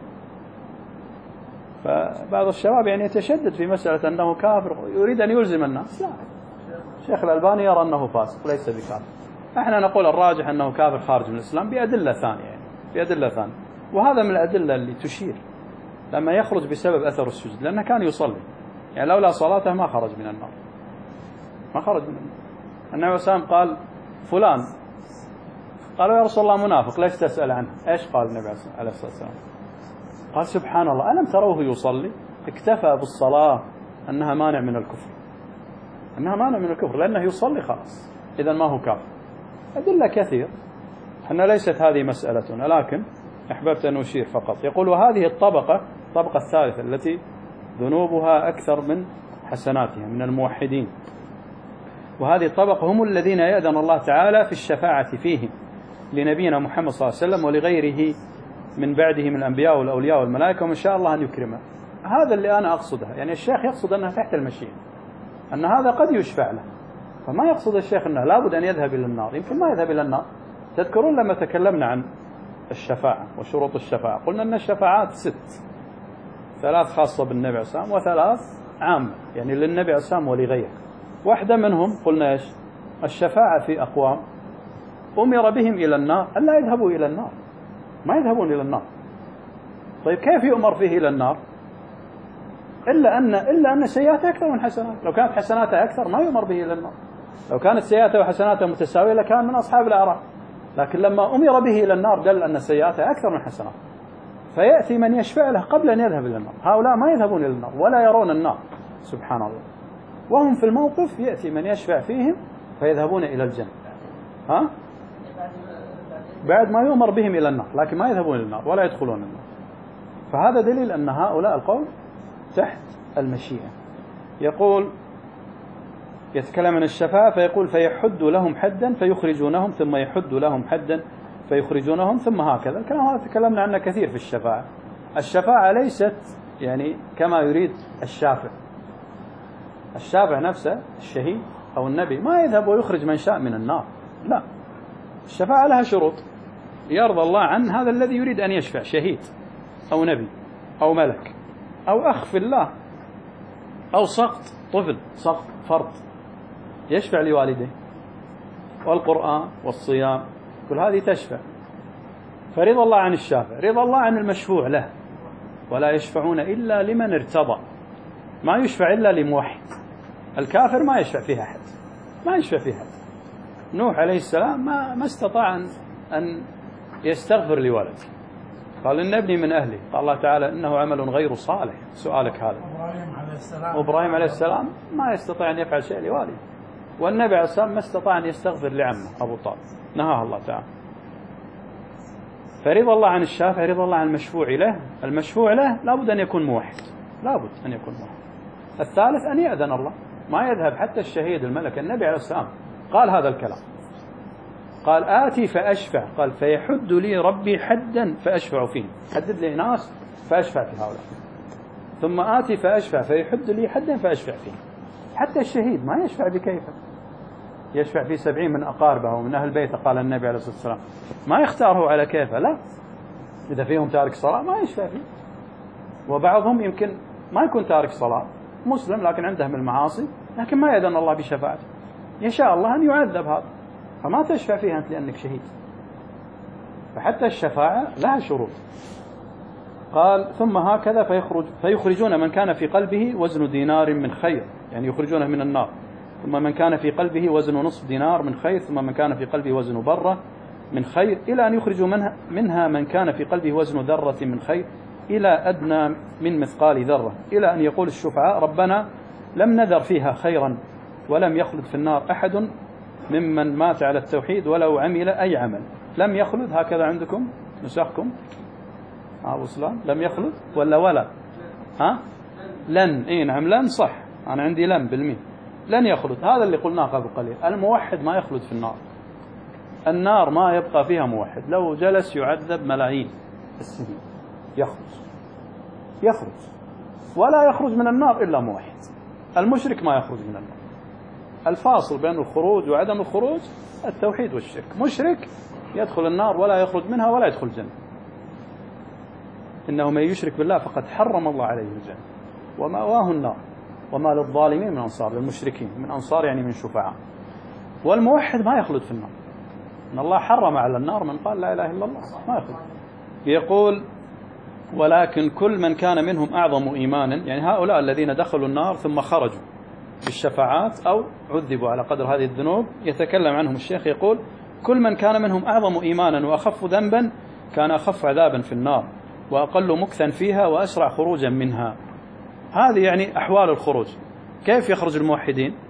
فبعض الشباب يعني يتشدد في مسألة أنه كافر يريد أن يلزم الناس، لا، الشيخ الألباني يرى أنه فاسق ليس بكافر. احنا نقول الراجح أنه كافر خارج من الإسلام بأدلة ثانية، يعني بأدلة ثانية. وهذا من الأدلة اللي تشير لما يخرج بسبب أثر السجود، لأنه كان يصلي، يعني لولا صلاته ما خرج من النار، ما خرج من النار. النبي صلى الله عليه وسلم قال فلان، قالوا يا رسول الله منافق ليش تسأل عنه؟ ايش قال النبي عليه الصلاة والسلام؟ قال سبحان الله ألم تروه يصلي؟ اكتفى بالصلاة أنها مانع من الكفر، أنها مانع من الكفر، لأنه يصلي خلاص، إذا ما هو كافر. أدلة كثير، أن ليست هذه مسألتنا، لكن أحببت أن أشير فقط. يقول وهذه الطبقة الثالثة التي ذنوبها أكثر من حسناتها من الموحدين، وهذه الطبقة هم الذين يأذن الله تعالى في الشفاعة فيهم لنبينا محمد صلى الله عليه وسلم ولغيره من بعده من الأنبياء والأولياء والملائكة، وإن شاء الله أن يكرمه. هذا اللي أنا أقصدها، يعني الشيخ يقصد أنها تحت المشيئة، أن هذا قد يشفع له، فما يقصد الشيخ أنه لابد أن يذهب إلى النار. يمكن ما يذهب إلى النار. تذكرون لما تكلمنا عن الشفاعة وشروط الشفاعة قلنا أن الشفاعات 6، 3 خاصة بالنبي عليه السلام و3 عامة، يعني للنبي عليه السلام ولغيره. واحدة منهم قلنا إيش؟ الشفاعة في أقوام أمر بهم إلى النار ألا يذهبوا إلى النار، ما يذهبون إلى النار. طيب كيف يؤمر فيه إلى النار؟ إلا أن سيئاته أكثر من حسناته. لو كانت حسناته أكثر ما يؤمر به إلى النار. لو كانت سيئاته وحسناته متساوية لكان من أصحاب الأعراف، لكن لما أمر به إلى النار دل أن سيئاته أكثر من حسناته، فيأتي من يشفع له قبل أن يذهب إلى النار. هؤلاء ما يذهبون إلى النار ولا يرون النار، سبحان الله، وهم في الموقف يأتي من يشفع فيهم فيذهبون إلى الجنة. بعد ما يؤمر بهم إلى النار، لكن ما يذهبون إلى النار ولا يدخلون النار. فهذا دليل أن هؤلاء القوم تحت المشيئة. يقول يتكلم عن الشفاعة فيقول فيحد لهم حدا فيخرجونهم، ثم يحد لهم حدا فيخرجونهم، ثم هكذا. الكلام هذا تكلمنا عنه كثير في الشفاعة. الشفاعة ليست يعني كما يريد الشافع. الشافع نفسه الشهيد أو النبي ما يذهب ويخرج من شاء من النار، لا. الشفاعة لها شروط يرضى الله عن هذا الذي يريد أن يشفع، شهيد أو نبي أو ملك أو أخ في الله أو سقط طفل، سقط فرد يشفع لوالده، والقرآن والصيام كل هذه تشفع. فرضى الله عن الشافع، رضى الله عن المشفوع له. ولا يشفعون إلا لمن ارتضى، ما يشفع إلا لموحد. الكافر ما يشفع فيها أحد، ما يشفع فيها أحد. نوح عليه السلام ما استطاع أن يستغفر لولده، قال إن ابني من أهلي، قال الله تعالى إنه عمل غير صالح. سؤالك هذا. إبراهيم عليه السلام ما يستطيع أن يفعل شيء لوالده، والنبي عليه السلام ما استطاع أن يستغفر لعمه أبو طالب، نهاه الله تعالى. فرضى الله عن الشافع، رضى الله عن المشفوع له. المشفوع له لابد أن يكون موحد، لابد أن يكون موحد. الثالث أن يأذن الله، ما يذهب حتى الشهيد الملك. النبي عليه السلام قال هذا الكلام، قال آتي فأشفع، قال فيحد لي ربي حدا فأشفع فيه، حدد لي ناس فأشفع في هؤلاء، ثم آتي فأشفع فيحد لي حدا فأشفع فيه. حتى الشهيد ما يشفع بكيفه، يشفع في 70 من أقاربه ومن أهل بيته، قال النبي عليه الصلاة والسلام، ما يختاره على كيفه، لا. إذا فيهم تارك صلاة ما يشفع فيه، وبعضهم يمكن ما يكون تارك صلاة، مسلم لكن عنده من المعاصي، لكن ما يأذن الله بشفاعته، يشاء الله أن يعذب هذا، فما تشفع فيها أنت لأنك شهيد. فحتى الشفاعة لها شروط. قال ثم هكذا فيخرجون من كان في قلبه وزن دينار من خير، يعني يخرجونه من النار. ثم من كان في قلبه وزن نصف دينار من خير، ثم من كان في قلبه وزن برة من خير، إلى أن يخرجوا منها من كان في قلبه وزن ذرة من خير إلى أدنى من مثقال ذرة، إلى أن يقول الشفعاء ربنا لم نذر فيها خيرا ولم يخلد في النار أحد ممن مات على التوحيد ولو عمل أي عمل. لم يخلد هكذا عندكم نسخكم أبو سلام، لم يخلد ولا لن، نعم لن صح، أنا عندي لن بالمين، لن يخلد. هذا اللي قلناه قبل قليل. الموحد ما يخلد في النار، النار ما يبقى فيها موحد، لو جلس يعذب ملايين السنين يخرج ولا يخرج من النار إلا موحد. المشرك ما يخرج من النار. الفاصل بين الخروج وعدم الخروج التوحيد والشرك. مشرك يدخل النار ولا يخرج منها ولا يدخل الجنة. إنه من يشرك بالله فقد حرم الله عليه الجنة ومأواه النار وما للظالمين من أنصار، للمشركين من أنصار يعني من شفعاء. والموحد ما يخلد في النار، إن الله حرم على النار من قال لا إله إلا الله ما يخلد. يقول ولكن كل من كان منهم أعظم إيمانا، يعني هؤلاء الذين دخلوا النار ثم خرجوا بالشفاعات أو عذبوا على قدر هذه الذنوب، يتكلم عنهم الشيخ يقول كل من كان منهم أعظم إيمانا وأخف ذنبا كان أخف عذابا في النار وأقل مكثا فيها وأسرع خروجا منها. هذه يعني أحوال الخروج. كيف يخرج الموحدين؟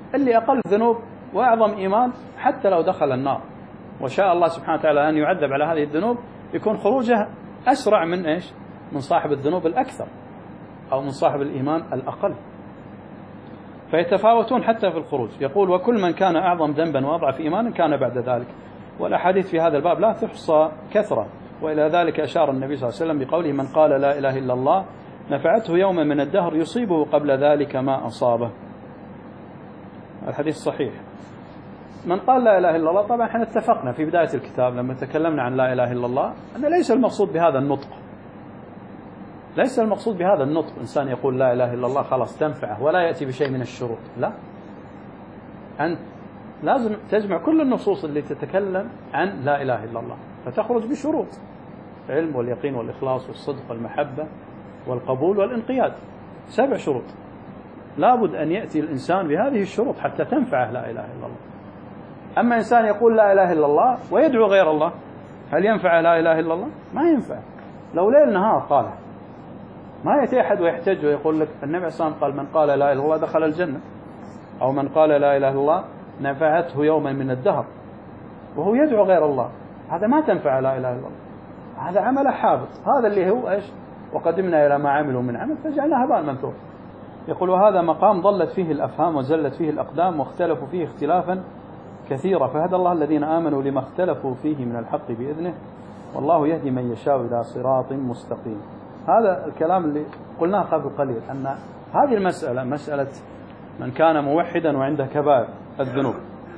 اللي أقل ذنوب وأعظم إيمان حتى لو دخل النار وشاء الله سبحانه وتعالى أن يعذب على هذه الذنوب يكون خروجه أسرع من إيش؟ من صاحب الذنوب الأكثر أو من صاحب الإيمان الأقل. فيتفاوتون حتى في الخروج. يقول وكل من كان أعظم ذنبا وأضعف إيمانا كان بعد ذلك. والأحاديث في هذا الباب لا تحصى كثرة، وإلى ذلك أشار النبي صلى الله عليه وسلم بقوله من قال لا إله إلا الله نفعته يوما من الدهر يصيبه قبل ذلك ما أصابه. الحديث صحيح. من قال لا إله إلا الله، طبعا احنا اتفقنا في بداية الكتاب لما تكلمنا عن لا إله إلا الله أن ليس المقصود بهذا النطق، ليس المقصود بهذا النطق إنسان يقول لا إله إلا الله خلاص تنفعه ولا يأتي بشيء من الشروط، لا، أنت لازم تجمع كل النصوص اللي تتكلم عن لا إله إلا الله فتخرج بشروط: العلم واليقين والإخلاص والصدق والمحبة والقبول والانقياد، 7 شروط لابد أن يأتي الإنسان بهذه الشروط حتى تنفعه لا إله إلا الله. أما إنسان يقول لا إله إلا الله ويدعو غير الله، هل ينفع لا إله إلا الله؟ ما ينفع. لو ليل نهار قالها، ما يأتي أحد ويحتج ويقول لك النبي صلى الله عليه وسلم قال من قال لا إله إلا الله دخل الجنة، أو من قال لا إله إلا الله نفعته يوما من الدهر، وهو يدعو غير الله. هذا ما تنفع لا إله إلا الله، هذا عمل حابط. هذا اللي هو إيش؟ وقدمنا إلى ما عملوا من عمل فجعلنا هباء منثورا. يقول وهذا مقام ضلت فيه الأفهام وزلت فيه الأقدام واختلفوا فيه اختلافا كثيرا، فهدى الله الذين آمنوا لما اختلفوا فيه من الحق بإذنه والله يهدي من يشاء إلى صراط مستقيم. هذا الكلام اللي قلناه قبل قليل، أن هذه المسألة مسألة من كان موحدا وعنده كبائر الذنوب،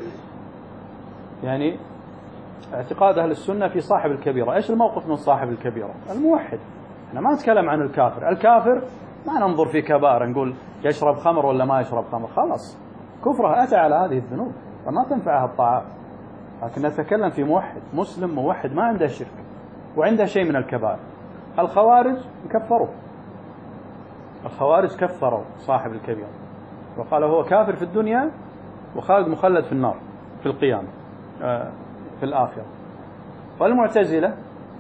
يعني اعتقاد أهل السنة في صاحب الكبيرة. إيش الموقف من صاحب الكبيرة؟ الموحد. أنا ما أتكلم عن الكافر. الكافر ما ننظر في كبائر نقول يشرب خمر ولا ما يشرب خمر، خلاص كفره أتى على هذه الذنوب فما تنفعها الطاعات. لكن نتكلم في موحد مسلم موحد ما عنده شرك وعنده شيء من الكبائر. الخوارج كفروا، الخوارج كفروا صاحب الكبيرة وقال هو كافر في الدنيا وخالد مخلد في النار في القيامة في الآخرة. والمعتزلة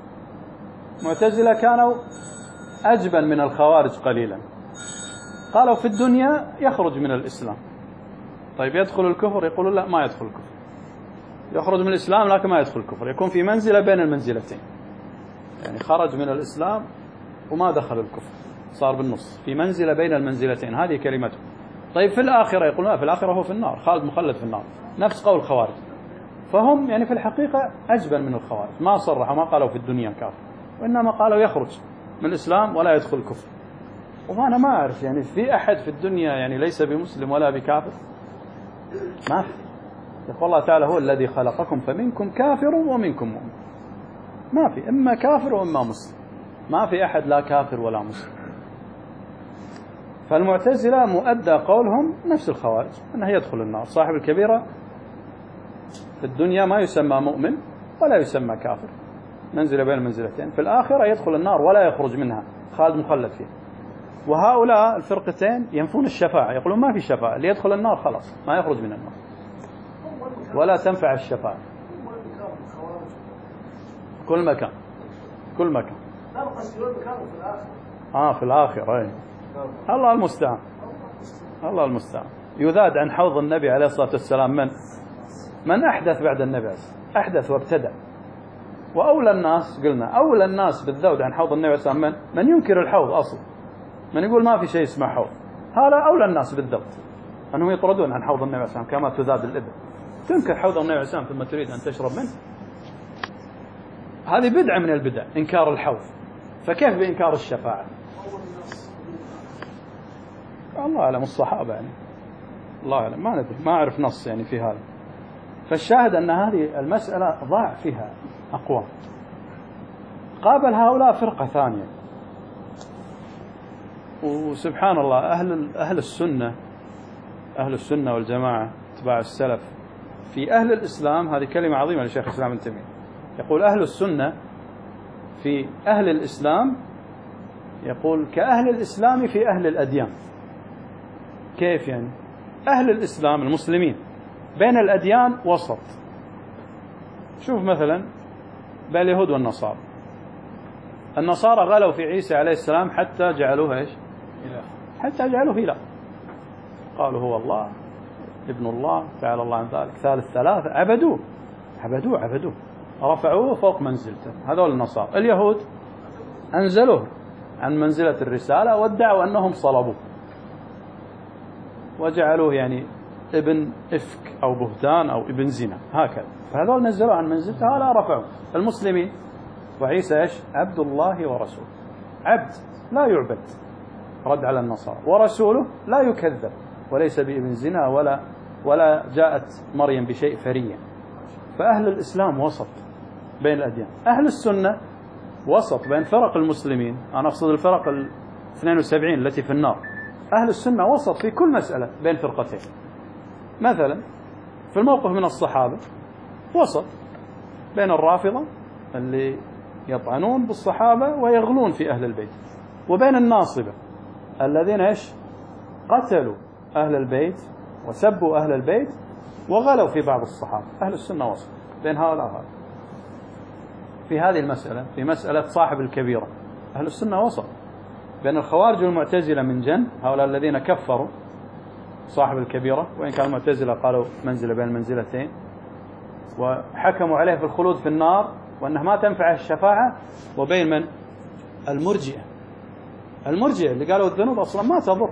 كانوا أجبن من الخوارج قليلا، قالوا في الدنيا يخرج من الإسلام. طيب يدخل الكفر؟ يقولون لا ما يدخل الكفر، يخرج من الإسلام لكن ما يدخل الكفر، يكون في منزلة بين المنزلتين، يعني خرج من الإسلام وما دخل الكفر، صار بالنص في منزلة بين المنزلتين، هذه كلمته. طيب في الآخرة يقولون لا في الآخرة هو في النار خالد مخلد في النار، نفس قول الخوارج. فهم يعني في الحقيقة أجبن من الخوارج، ما صرحوا ما قالوا في الدنيا كافر، وإنما قالوا يخرج من الإسلام ولا يدخل الكفر. وأنا ما أعرف يعني في أحد في الدنيا يعني ليس بمسلم ولا بكافر، ما في. يقول الله تعالى هو الذي خلقكم فمنكم كافر ومنكم مؤمن، ما في إما كافر وإما مسلم، ما في أحد لا كافر ولا مسلم. فالمعتزلة مؤدى قولهم نفس الخوارج أنه يدخل النار. صاحب الكبيرة في الدنيا ما يسمى مؤمن ولا يسمى كافر، منزلة بين المنزلتين. في الآخرة يدخل النار ولا يخرج منها خالد مخلد فيه. وهؤلاء الفرقتين ينفون الشفاعة، يقولون ما في شفاعة، اللي يدخل النار خلاص ما يخرج من النار ولا تنفع الشفاعة. كل مكان كل مكان في الآخرة الله المستعان، الله المستعان. يذاد عن حوض النبي عليه الصلاة والسلام من أحدث بعد النبي، أحدث وابتدع. وأولى الناس قلنا أولى الناس بالذود عن حوض النبي عليه الصلاة والسلام من ينكر الحوض أصلا، من يقول ما في شيء اسمه حوض، هذا أولى الناس بالذود أنهم يطردون عن حوض النبي عليه الصلاة والسلام كما تذاد الإبل. تنكر حوض النبي عليه الصلاة والسلام ثم تريد أن تشرب منه، هذه بدعة من البدع إنكار الحوض، فكيف بإنكار الشفاعة؟ الله أعلم الصحابة يعني، الله أعلم ما ندري، ما أعرف نص يعني في هذا. فالشاهد أن هذه المسألة ضاع فيها أقوام. قابل هؤلاء فرقة ثانية، وسبحان الله أهل السنة والجماعة اتباع السلف في أهل الإسلام، هذه كلمة عظيمة لشيخ الإسلام ابن تيمية، يقول أهل السنة في أهل الإسلام يقول كأهل الإسلام في أهل الأديان. كيف يعني؟ أهل الإسلام المسلمين بين الأديان وسط. شوف مثلا بين اليهود والنصارى، النصارى غلوا في عيسى عليه السلام حتى جعلوه إيش؟ إله، حتى جعلوه إله، قالوا هو الله ابن الله تعالى الله عن ذلك، ثالث ثلاثة، عبدوه رفعوه فوق منزلته. هذول النصارى. اليهود أنزلوه عن منزلة الرسالة وادعوا أنهم صلبوه وجعلوه يعني ابن إفك أو بهتان أو ابن زنا هكذا. فهذول نزلوه عن منزلته ولا رفعوه. المسلمين وعيسى إيش؟ عبد الله ورسوله، عبد لا يعبد، رد على النصارى، ورسوله لا يكذب، وليس بابن زنا ولا جاءت مريم بشيء فريا. فأهل الإسلام وسط بين الأديان. أهل السنة وسط بين فرق المسلمين، أنا أقصد الفرق 72 التي في النار. أهل السنة وسط في كل مسألة بين فرقتين. مثلا في الموقف من الصحابة وسط بين الرافضة اللي يطعنون بالصحابة ويغلون في أهل البيت، وبين الناصبة الذين إيش؟ قتلوا أهل البيت وسبوا أهل البيت وغلوا في بعض الصحابة. أهل السنة وسط بين هؤلاء وهؤلاء. في هذه المسألة، في مسألة صاحب الكبيرة، أهل السنة وسط بين الخوارج والمعتزلة من جنب، هؤلاء الذين كفروا صاحب الكبيرة، وإن كان المعتزلة قالوا منزلة بين المنزلتين وحكموا عليه في الخلود في النار وأنه ما تنفع الشفاعة، وبين من؟ المرجئة اللي قالوا الذنوب أصلا ما تضر.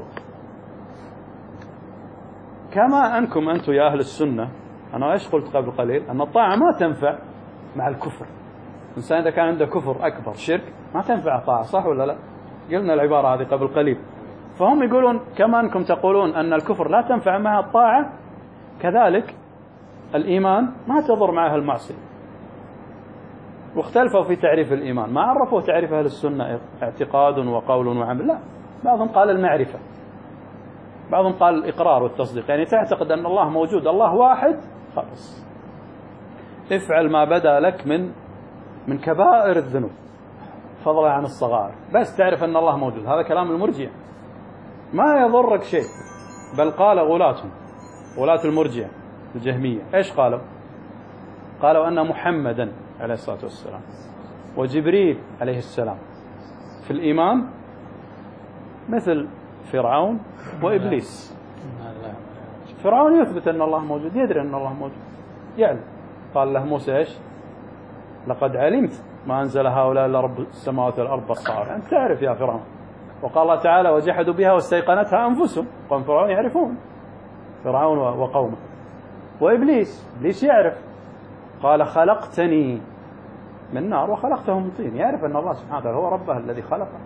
كما أنكم أنتم يا أهل السنة، أنا إيش قلت قبل قليل؟ أن الطاعة ما تنفع مع الكفر. الإنسان إذا كان عنده كفر أكبر شرك ما تنفع الطاعة، صح ولا لا؟ قلنا العبارة هذه قبل قليل. فهم يقولون كما أنكم تقولون أن الكفر لا تنفع معها الطاعة، كذلك الإيمان ما تضر معها المعصية. واختلفوا في تعريف الإيمان، ما عرفوا تعريف أهل السنة اعتقاد وقول وعمل، لا، بعضهم قال المعرفة، بعضهم قال الإقرار والتصديق، يعني تعتقد أن الله موجود، الله واحد، خلاص افعل ما بدا لك من كبائر الذنوب فضلا عن الصغائر، بس تعرف أن الله موجود. هذا كلام المرجئة، ما يضرك شيء. بل قال غلاة المرجئة الجهمية إيش قالوا؟ قالوا أن محمدا عليه الصلاة والسلام وجبريل عليه السلام في الإيمان مثل فرعون وإبليس. فرعون يثبت أن الله موجود، يدري أن الله موجود، يعلم. قال له موسى إيش؟ لقد علمت ما أنزل هؤلاء إلا رب السماوات والأرض بصائر، أنت تعرف يا فرعون. وقال الله تعالى وجحدوا بها واستيقنتها أنفسهم، قوم فرعون يعرفون، فرعون وقومه. وإبليس يعرف، قال خلقتني من نار وخلقته من طين، يعرف أن الله سبحانه وتعالى هو ربه الذي خلقه.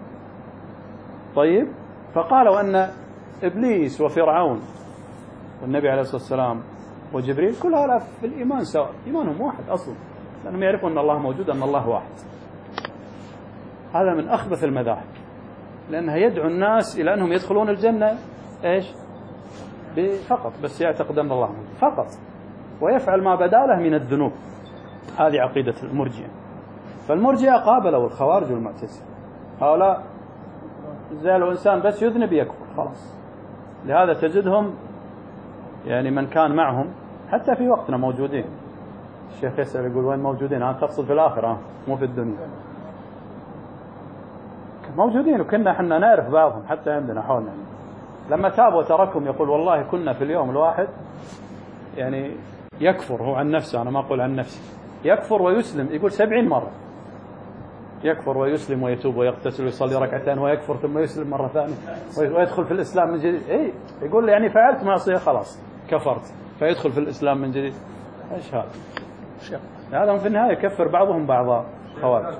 طيب، فقالوا أن إبليس وفرعون والنبي عليه الصلاة والسلام وجبريل كل هؤلاء في الإيمان سواء، إيمانهم واحد أصلا، لأنهم يعرفون أن الله موجود، أن الله واحد. هذا من أخبث المذاهب، لأنها يدعو الناس إلى أنهم يدخلون الجنة إيش؟ فقط بس يعتقد أن الله موجود فقط، ويفعل ما بدا له من الذنوب. هذه عقيدة المرجئة. فالمرجئة قابلوا الخوارج والمعتزلة، هؤلاء زي لو إنسان بس يذنب يكفر خلاص. لهذا تجدهم يعني من كان معهم حتى في وقتنا موجودين. الشيخ يسأل يقول وين موجودين؟ أنت تقصد في الآخرة مو في الدنيا. موجودين، وكنا احنا نعرف بعضهم حتى عندنا حولنا. لما تابوا وتركهم يقول والله كنا في اليوم الواحد يعني يكفر هو عن نفسه، أنا ما أقول عن نفسي، يكفر ويسلم، يقول 70 مرة يكفر ويسلم ويتوب ويغتسل ويصلي ركعتين ويكفر ثم يسلم مرة ثانية ويدخل في الإسلام من جديد. إيه، يقول يعني فعلت معصية خلاص كفرت، فيدخل في الإسلام من جديد. إيش هذا؟ هذا في النهاية يكفر بعضهم بعضا. خوارج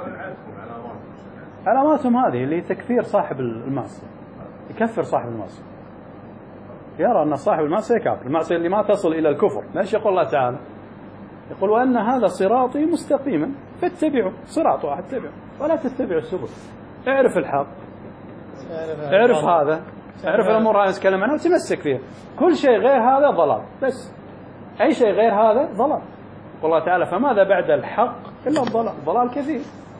علاماتهم هذه اللي تكفير صاحب المعصية، يكفر صاحب المعصية، يرى أن صاحب المعصية كافر. المعصية اللي ما تصل إلى الكفر، ليش يقول الله تعالى؟ يقول وأن هذا صراطي مستقيما فاتبعوا، صراط واحد اتبعوا ولا تتبعوا السبل. اعرف الحق، اعرف هذا، اعرف الأمور اللي نتكلم عنها وتمسك فيها. كل شيء غير هذا ضلال، بس أي شيء غير هذا ضلال. والله تعالى فماذا بعد الحق إلا الضلال، ضلال كثير.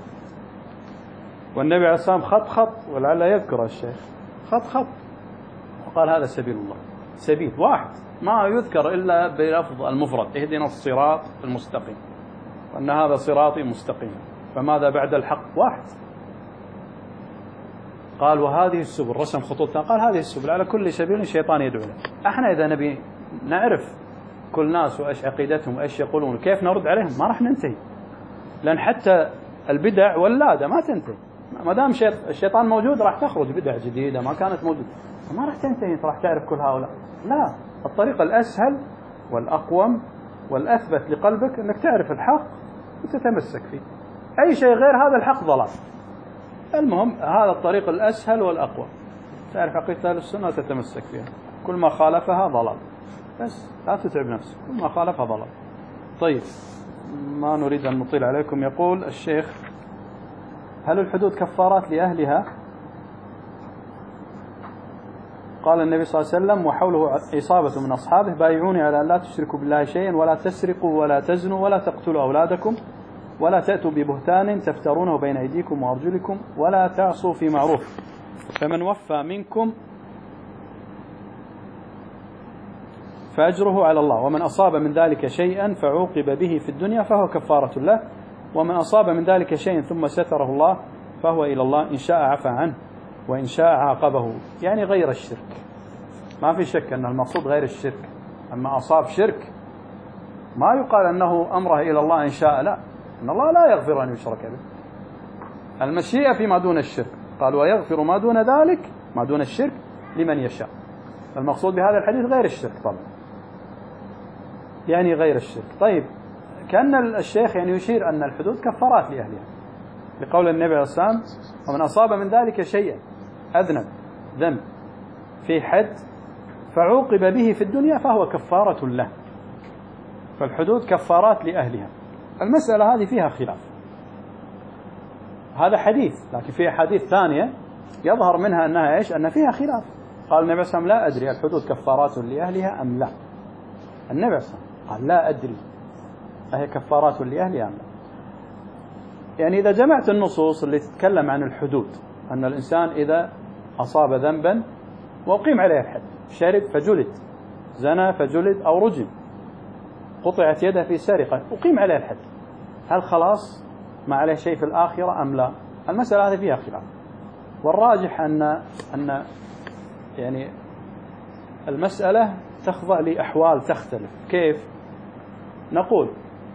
والنبي عليه الصلاة والسلام خط ولعل يذكر الشيخ خط وقال هذا سبيل الله، سبيل واحد ما يذكر إلا بلفظ المفرد اهدنا الصراط المستقيم، وأن هذا صراطي مستقيم. فماذا بعد الحق؟ واحد. قال وهذه السبل، رسم خطوط، قال هذه السبل على كل سبيل الشيطان يدعو له. احنا إذا نبي نعرف كل ناس وإيش عقيدتهم وإيش يقولون وكيف نرد عليهم ما راح ننتهي، لأن حتى البدع ولادة ما تنتهي، ما دام الشيطان موجود راح تخرج بدع جديدة ما كانت موجودة، ما راح تنتهي، راح تعرف كل هؤلاء. لا، الطريقة الأسهل والأقوم والأثبت لقلبك أنك تعرف الحق وتتمسك فيه، أي شيء غير هذا الحق ضلال. المهم هذا الطريق الأسهل والأقوى، تعرف عقيدة أهل السنة وتتمسك فيها، كل ما خالفها ضلال، بس لا تتعب نفسك، كل ما خالفها ضلال. طيب ما نريد أن نطيل عليكم. يقول الشيخ هل الحدود كفارات لأهلها؟ قال النبي صلى الله عليه وسلم وحوله عصابة من أصحابه بايعوني على أن لا تشركوا بالله شيئا ولا تسرقوا ولا تزنوا ولا تقتلوا أولادكم ولا تأتوا ببهتان تفترونه بين أيديكم وأرجلكم ولا تعصوا في معروف، فمن وفى منكم فأجره على الله، ومن أصاب من ذلك شيئا فعوقب به في الدنيا فهو كفارة له، ومن أصاب من ذلك شيئا ثم ستره الله فهو إلى الله إن شاء عفى عنه وإن شاء عاقبه، يعني غير الشرك. ما في شك أن المقصود غير الشرك. أما أصاب شرك ما يقال أنه أمره إلى الله إن شاء، لا، إن الله لا يغفر أن يشرك به. المشيئة فيما دون الشرك، قال ويغفر ما دون ذلك ما دون الشرك لمن يشاء. المقصود بهذا الحديث غير الشرك طبعا، يعني غير الشرك. طيب كأن الشيخ يعني يشير أن الحدود كفارات لأهلها بقول النبي عليه الصلاة والسلام ومن أصاب من ذلك شيئا، أذنب ذنب في حد فعوقب به في الدنيا فهو كفارة له، فالحدود كفارات لأهلها. المسألة هذه فيها خلاف، هذا حديث، لكن فيها حديث ثانية يظهر منها أنها إيش؟ أن فيها خلاف. قال النبي صلى الله عليه وسلم لا أدري الحدود كفارات لأهلها أم لا. النبي صلى الله عليه وسلم قال لا أدري أهي كفارات لأهلها أم لا. يعني إذا جمعت النصوص اللي تتكلم عن الحدود، أن الإنسان إذا أصاب ذنبا وأقيم عليه الحد، شرب فجلد، زنى فجلد أو رجم، قطعت يده في سرقة أقيم عليه الحد، هل خلاص ما عليه شيء في الآخرة أم لا؟ المسألة هذه فيها خلاف، والراجح أن يعني المسألة تخضع لأحوال تختلف. كيف؟ نقول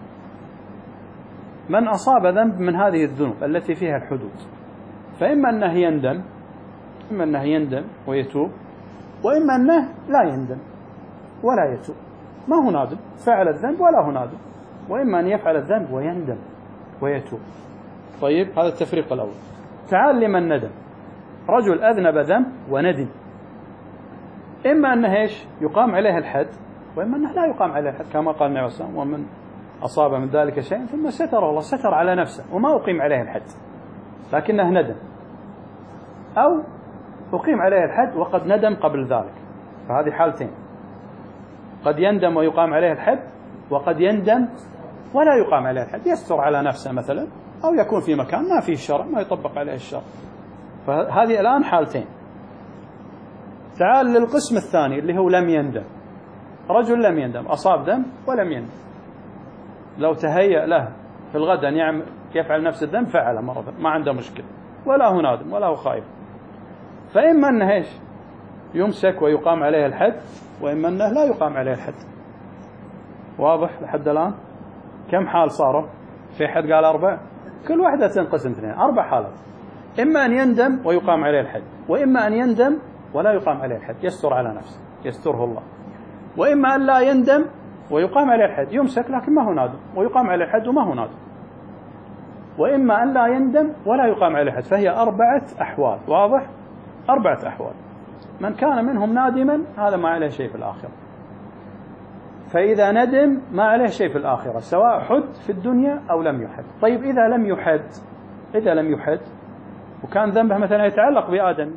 من أصاب ذنب من هذه الذنوب التي فيها الحدود فإما أنه يندم، إما أنه يندم ويتوب، وإما أنه لا يندم ولا يتوب، ما هو نادم، فعل الذنب ولا هو نادم، وإما أن يفعل الذنب ويندم ويتوب. طيب هذا التفريق الأول. تعال لمن ندم، رجل أذنب ذنب وندم، إما أنه إيش؟ يقام عليه الحد، وإما أنه لا يقام عليه الحد، كما قال النبي صلى الله عليه وسلم ومن أصاب من ذلك شيء ثم ستر الله، ستر على نفسه وما أقيم عليه الحد لكنه ندم، أو أقيم عليه الحد وقد ندم قبل ذلك، فهذه حالتين، قد يندم ويقام عليه الحد، وقد يندم ولا يقام عليه الحد، يستر على نفسه مثلا، أو يكون في مكان ما فيه الشرع ما يطبق عليه الشرع. فهذه الآن حالتين. تعال للقسم الثاني اللي هو لم يندم، رجل لم يندم، أصاب ذنب ولم يندم، لو تهيأ له في الغد أن يفعل نفس الذنب فعله مرة، ما عنده مشكلة ولا هو نادم ولا هو خائف، فإما أنه إيش؟ يمسك ويقام عليه الحد، وإما أنه لا يقام عليه الحد. واضح لحد الآن؟ كم حال صاروا؟ في حد قال 4، كل واحدة تنقسم 2، 4 حالات، إما أن يندم ويقام عليه الحد، وإما أن يندم ولا يقام عليه الحد، يستر على نفسه يستره الله، وإما أن لا يندم ويقام عليه الحد، يمسك لكن ما هو نادم ويقام عليه الحد وما هو نادم، وإما أن لا يندم ولا يقام عليه الحد، فهي 4 أحوال. واضح؟ 4 أحوال. من كان منهم نادما هذا ما عليه شيء في الآخرة، فإذا ندم ما عليه شيء في الآخرة سواء حد في الدنيا أو لم يحد. طيب إذا لم يحد وكان ذنبه مثلا يتعلق بآدم،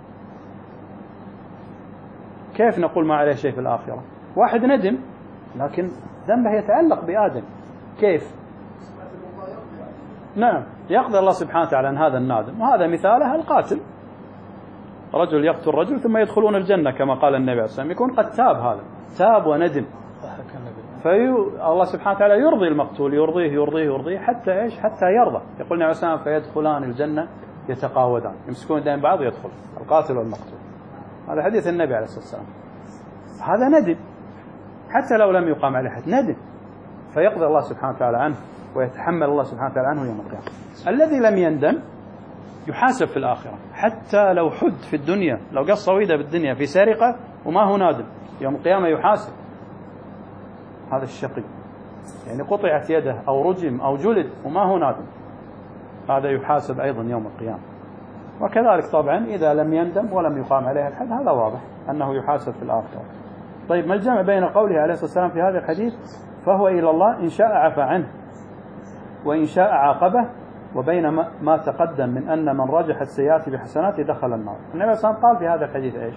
كيف نقول ما عليه شيء في الآخرة؟ واحد ندم لكن ذنبه يتعلق بآدم، كيف؟ نعم، يقدر الله سبحانه وتعالى عن هذا النادم، وهذا مثاله القاتل، رجل يقتل رجل ثم يدخلون الجنة كما قال النبي عليه الصلاة والسلام، يكون قد تاب، هذا تاب وندم، فالله سبحانه وتعالى يرضي المقتول، يرضيه حتى إيش؟ حتى يرضى. يقول النبي عليه الصلاة والسلام فيدخلان الجنة يتقاودان يمسكون دين بعض ويدخل القاتل والمقتول. هذا حديث النبي عليه الصلاة والسلام. هذا ندم حتى لو لم يقام عليه حد، ندم فيقضي الله سبحانه وتعالى عنه ويتحمل الله سبحانه وتعالى عنه يوم القيامة. الذي لم يندم يحاسب في الآخرة، حتى لو حد في الدنيا، لو قص صويدة بالدنيا في سرقة وما هو نادم، يوم القيامة يحاسب. هذا الشقي يعني قطعت يده أو رجم أو جلد وما هو نادم، هذا يحاسب أيضا يوم القيامة. وكذلك طبعا إذا لم يندم ولم يقام عليه الحد هذا واضح أنه يحاسب في الآخرة. طيب ما الجمع بين قوله عليه الصلاة والسلام في هذا الحديث فهو إلى الله إن شاء عفى عنه وإن شاء عاقبه، وبين ما تقدم من أن من رجح السيئات بحسنات دخل النار؟ النبي صلى الله عليه وسلم قال في هذا الحديث إيش؟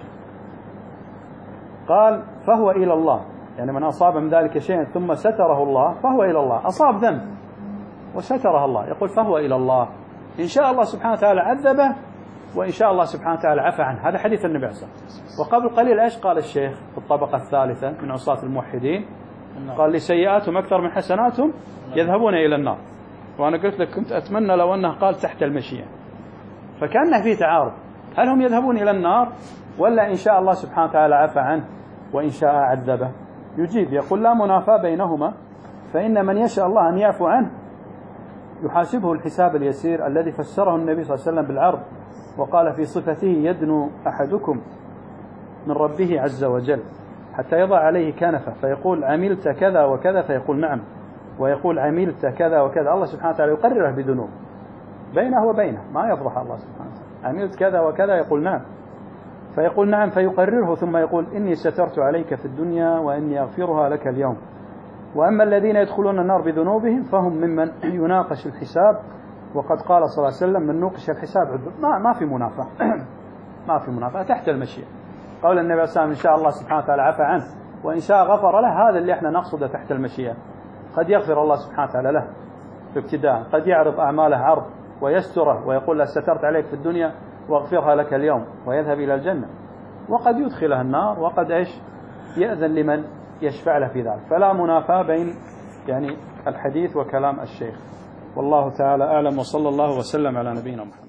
قال فهو إلى الله، يعني من أصاب من ذلك شيئا ثم ستره الله فهو إلى الله. أصاب ذنب وستره الله، يقول فهو إلى الله، إن شاء الله سبحانه وتعالى عذبه وإن شاء الله سبحانه وتعالى عفى عنه. هذا حديث النبي عليه الصلاة والسلام. وقبل قليل إيش قال الشيخ في الطبقة الثالثة من عصاة الموحدين؟ قال لسيئاتهم أكثر من حسناتهم يذهبون إلى النار. وأنا قلت لك كنت أتمنى لو أنه قال تحت المشيئة، فكأنه في تعارض، هل هم يذهبون إلى النار ولا إن شاء الله سبحانه وتعالى عفى عنه وإن شاء عذبه؟ يجيب يقول لا منافاة بينهما، فإن من يشاء الله أن يعفو عنه يحاسبه الحساب اليسير الذي فسره النبي صلى الله عليه وسلم بالعرض، وقال في صفته يدنو أحدكم من ربه عز وجل حتى يضع عليه كنفه فيقول عملت كذا وكذا فيقول نعم، ويقول عملت كذا وكذا، الله سبحانه وتعالى يقرره بذنوب بينه وبينه، ما يفضح الله سبحانه وتعالى. عملت كذا وكذا يقول نعم، فيقول نعم فيقرره ثم يقول إني سترت عليك في الدنيا وإني أغفرها لك اليوم. وأما الذين يدخلون النار بذنوبهم فهم ممن يناقش الحساب، وقد قال صلى الله عليه وسلم من نوقش الحساب ما في منافاة ما في منافاة تحت المشيئة. قول النبي صلى الله عليه وسلم إن شاء الله سبحانه وتعالى عفى عنه وإن شاء غفر له، هذا اللي احنا نقصده تحت المشيئة. قد يغفر الله سبحانه وتعالى له في ابتداء، قد يعرض أعماله عرض ويستره ويقول له سترت عليك في الدنيا واغفرها لك اليوم ويذهب إلى الجنة، وقد يدخلها النار، وقد إيش يأذن لمن يشفع له في ذلك. فلا منافاة بين يعني الحديث وكلام الشيخ. والله تعالى أعلم، وصلى الله وسلم على نبينا محمد.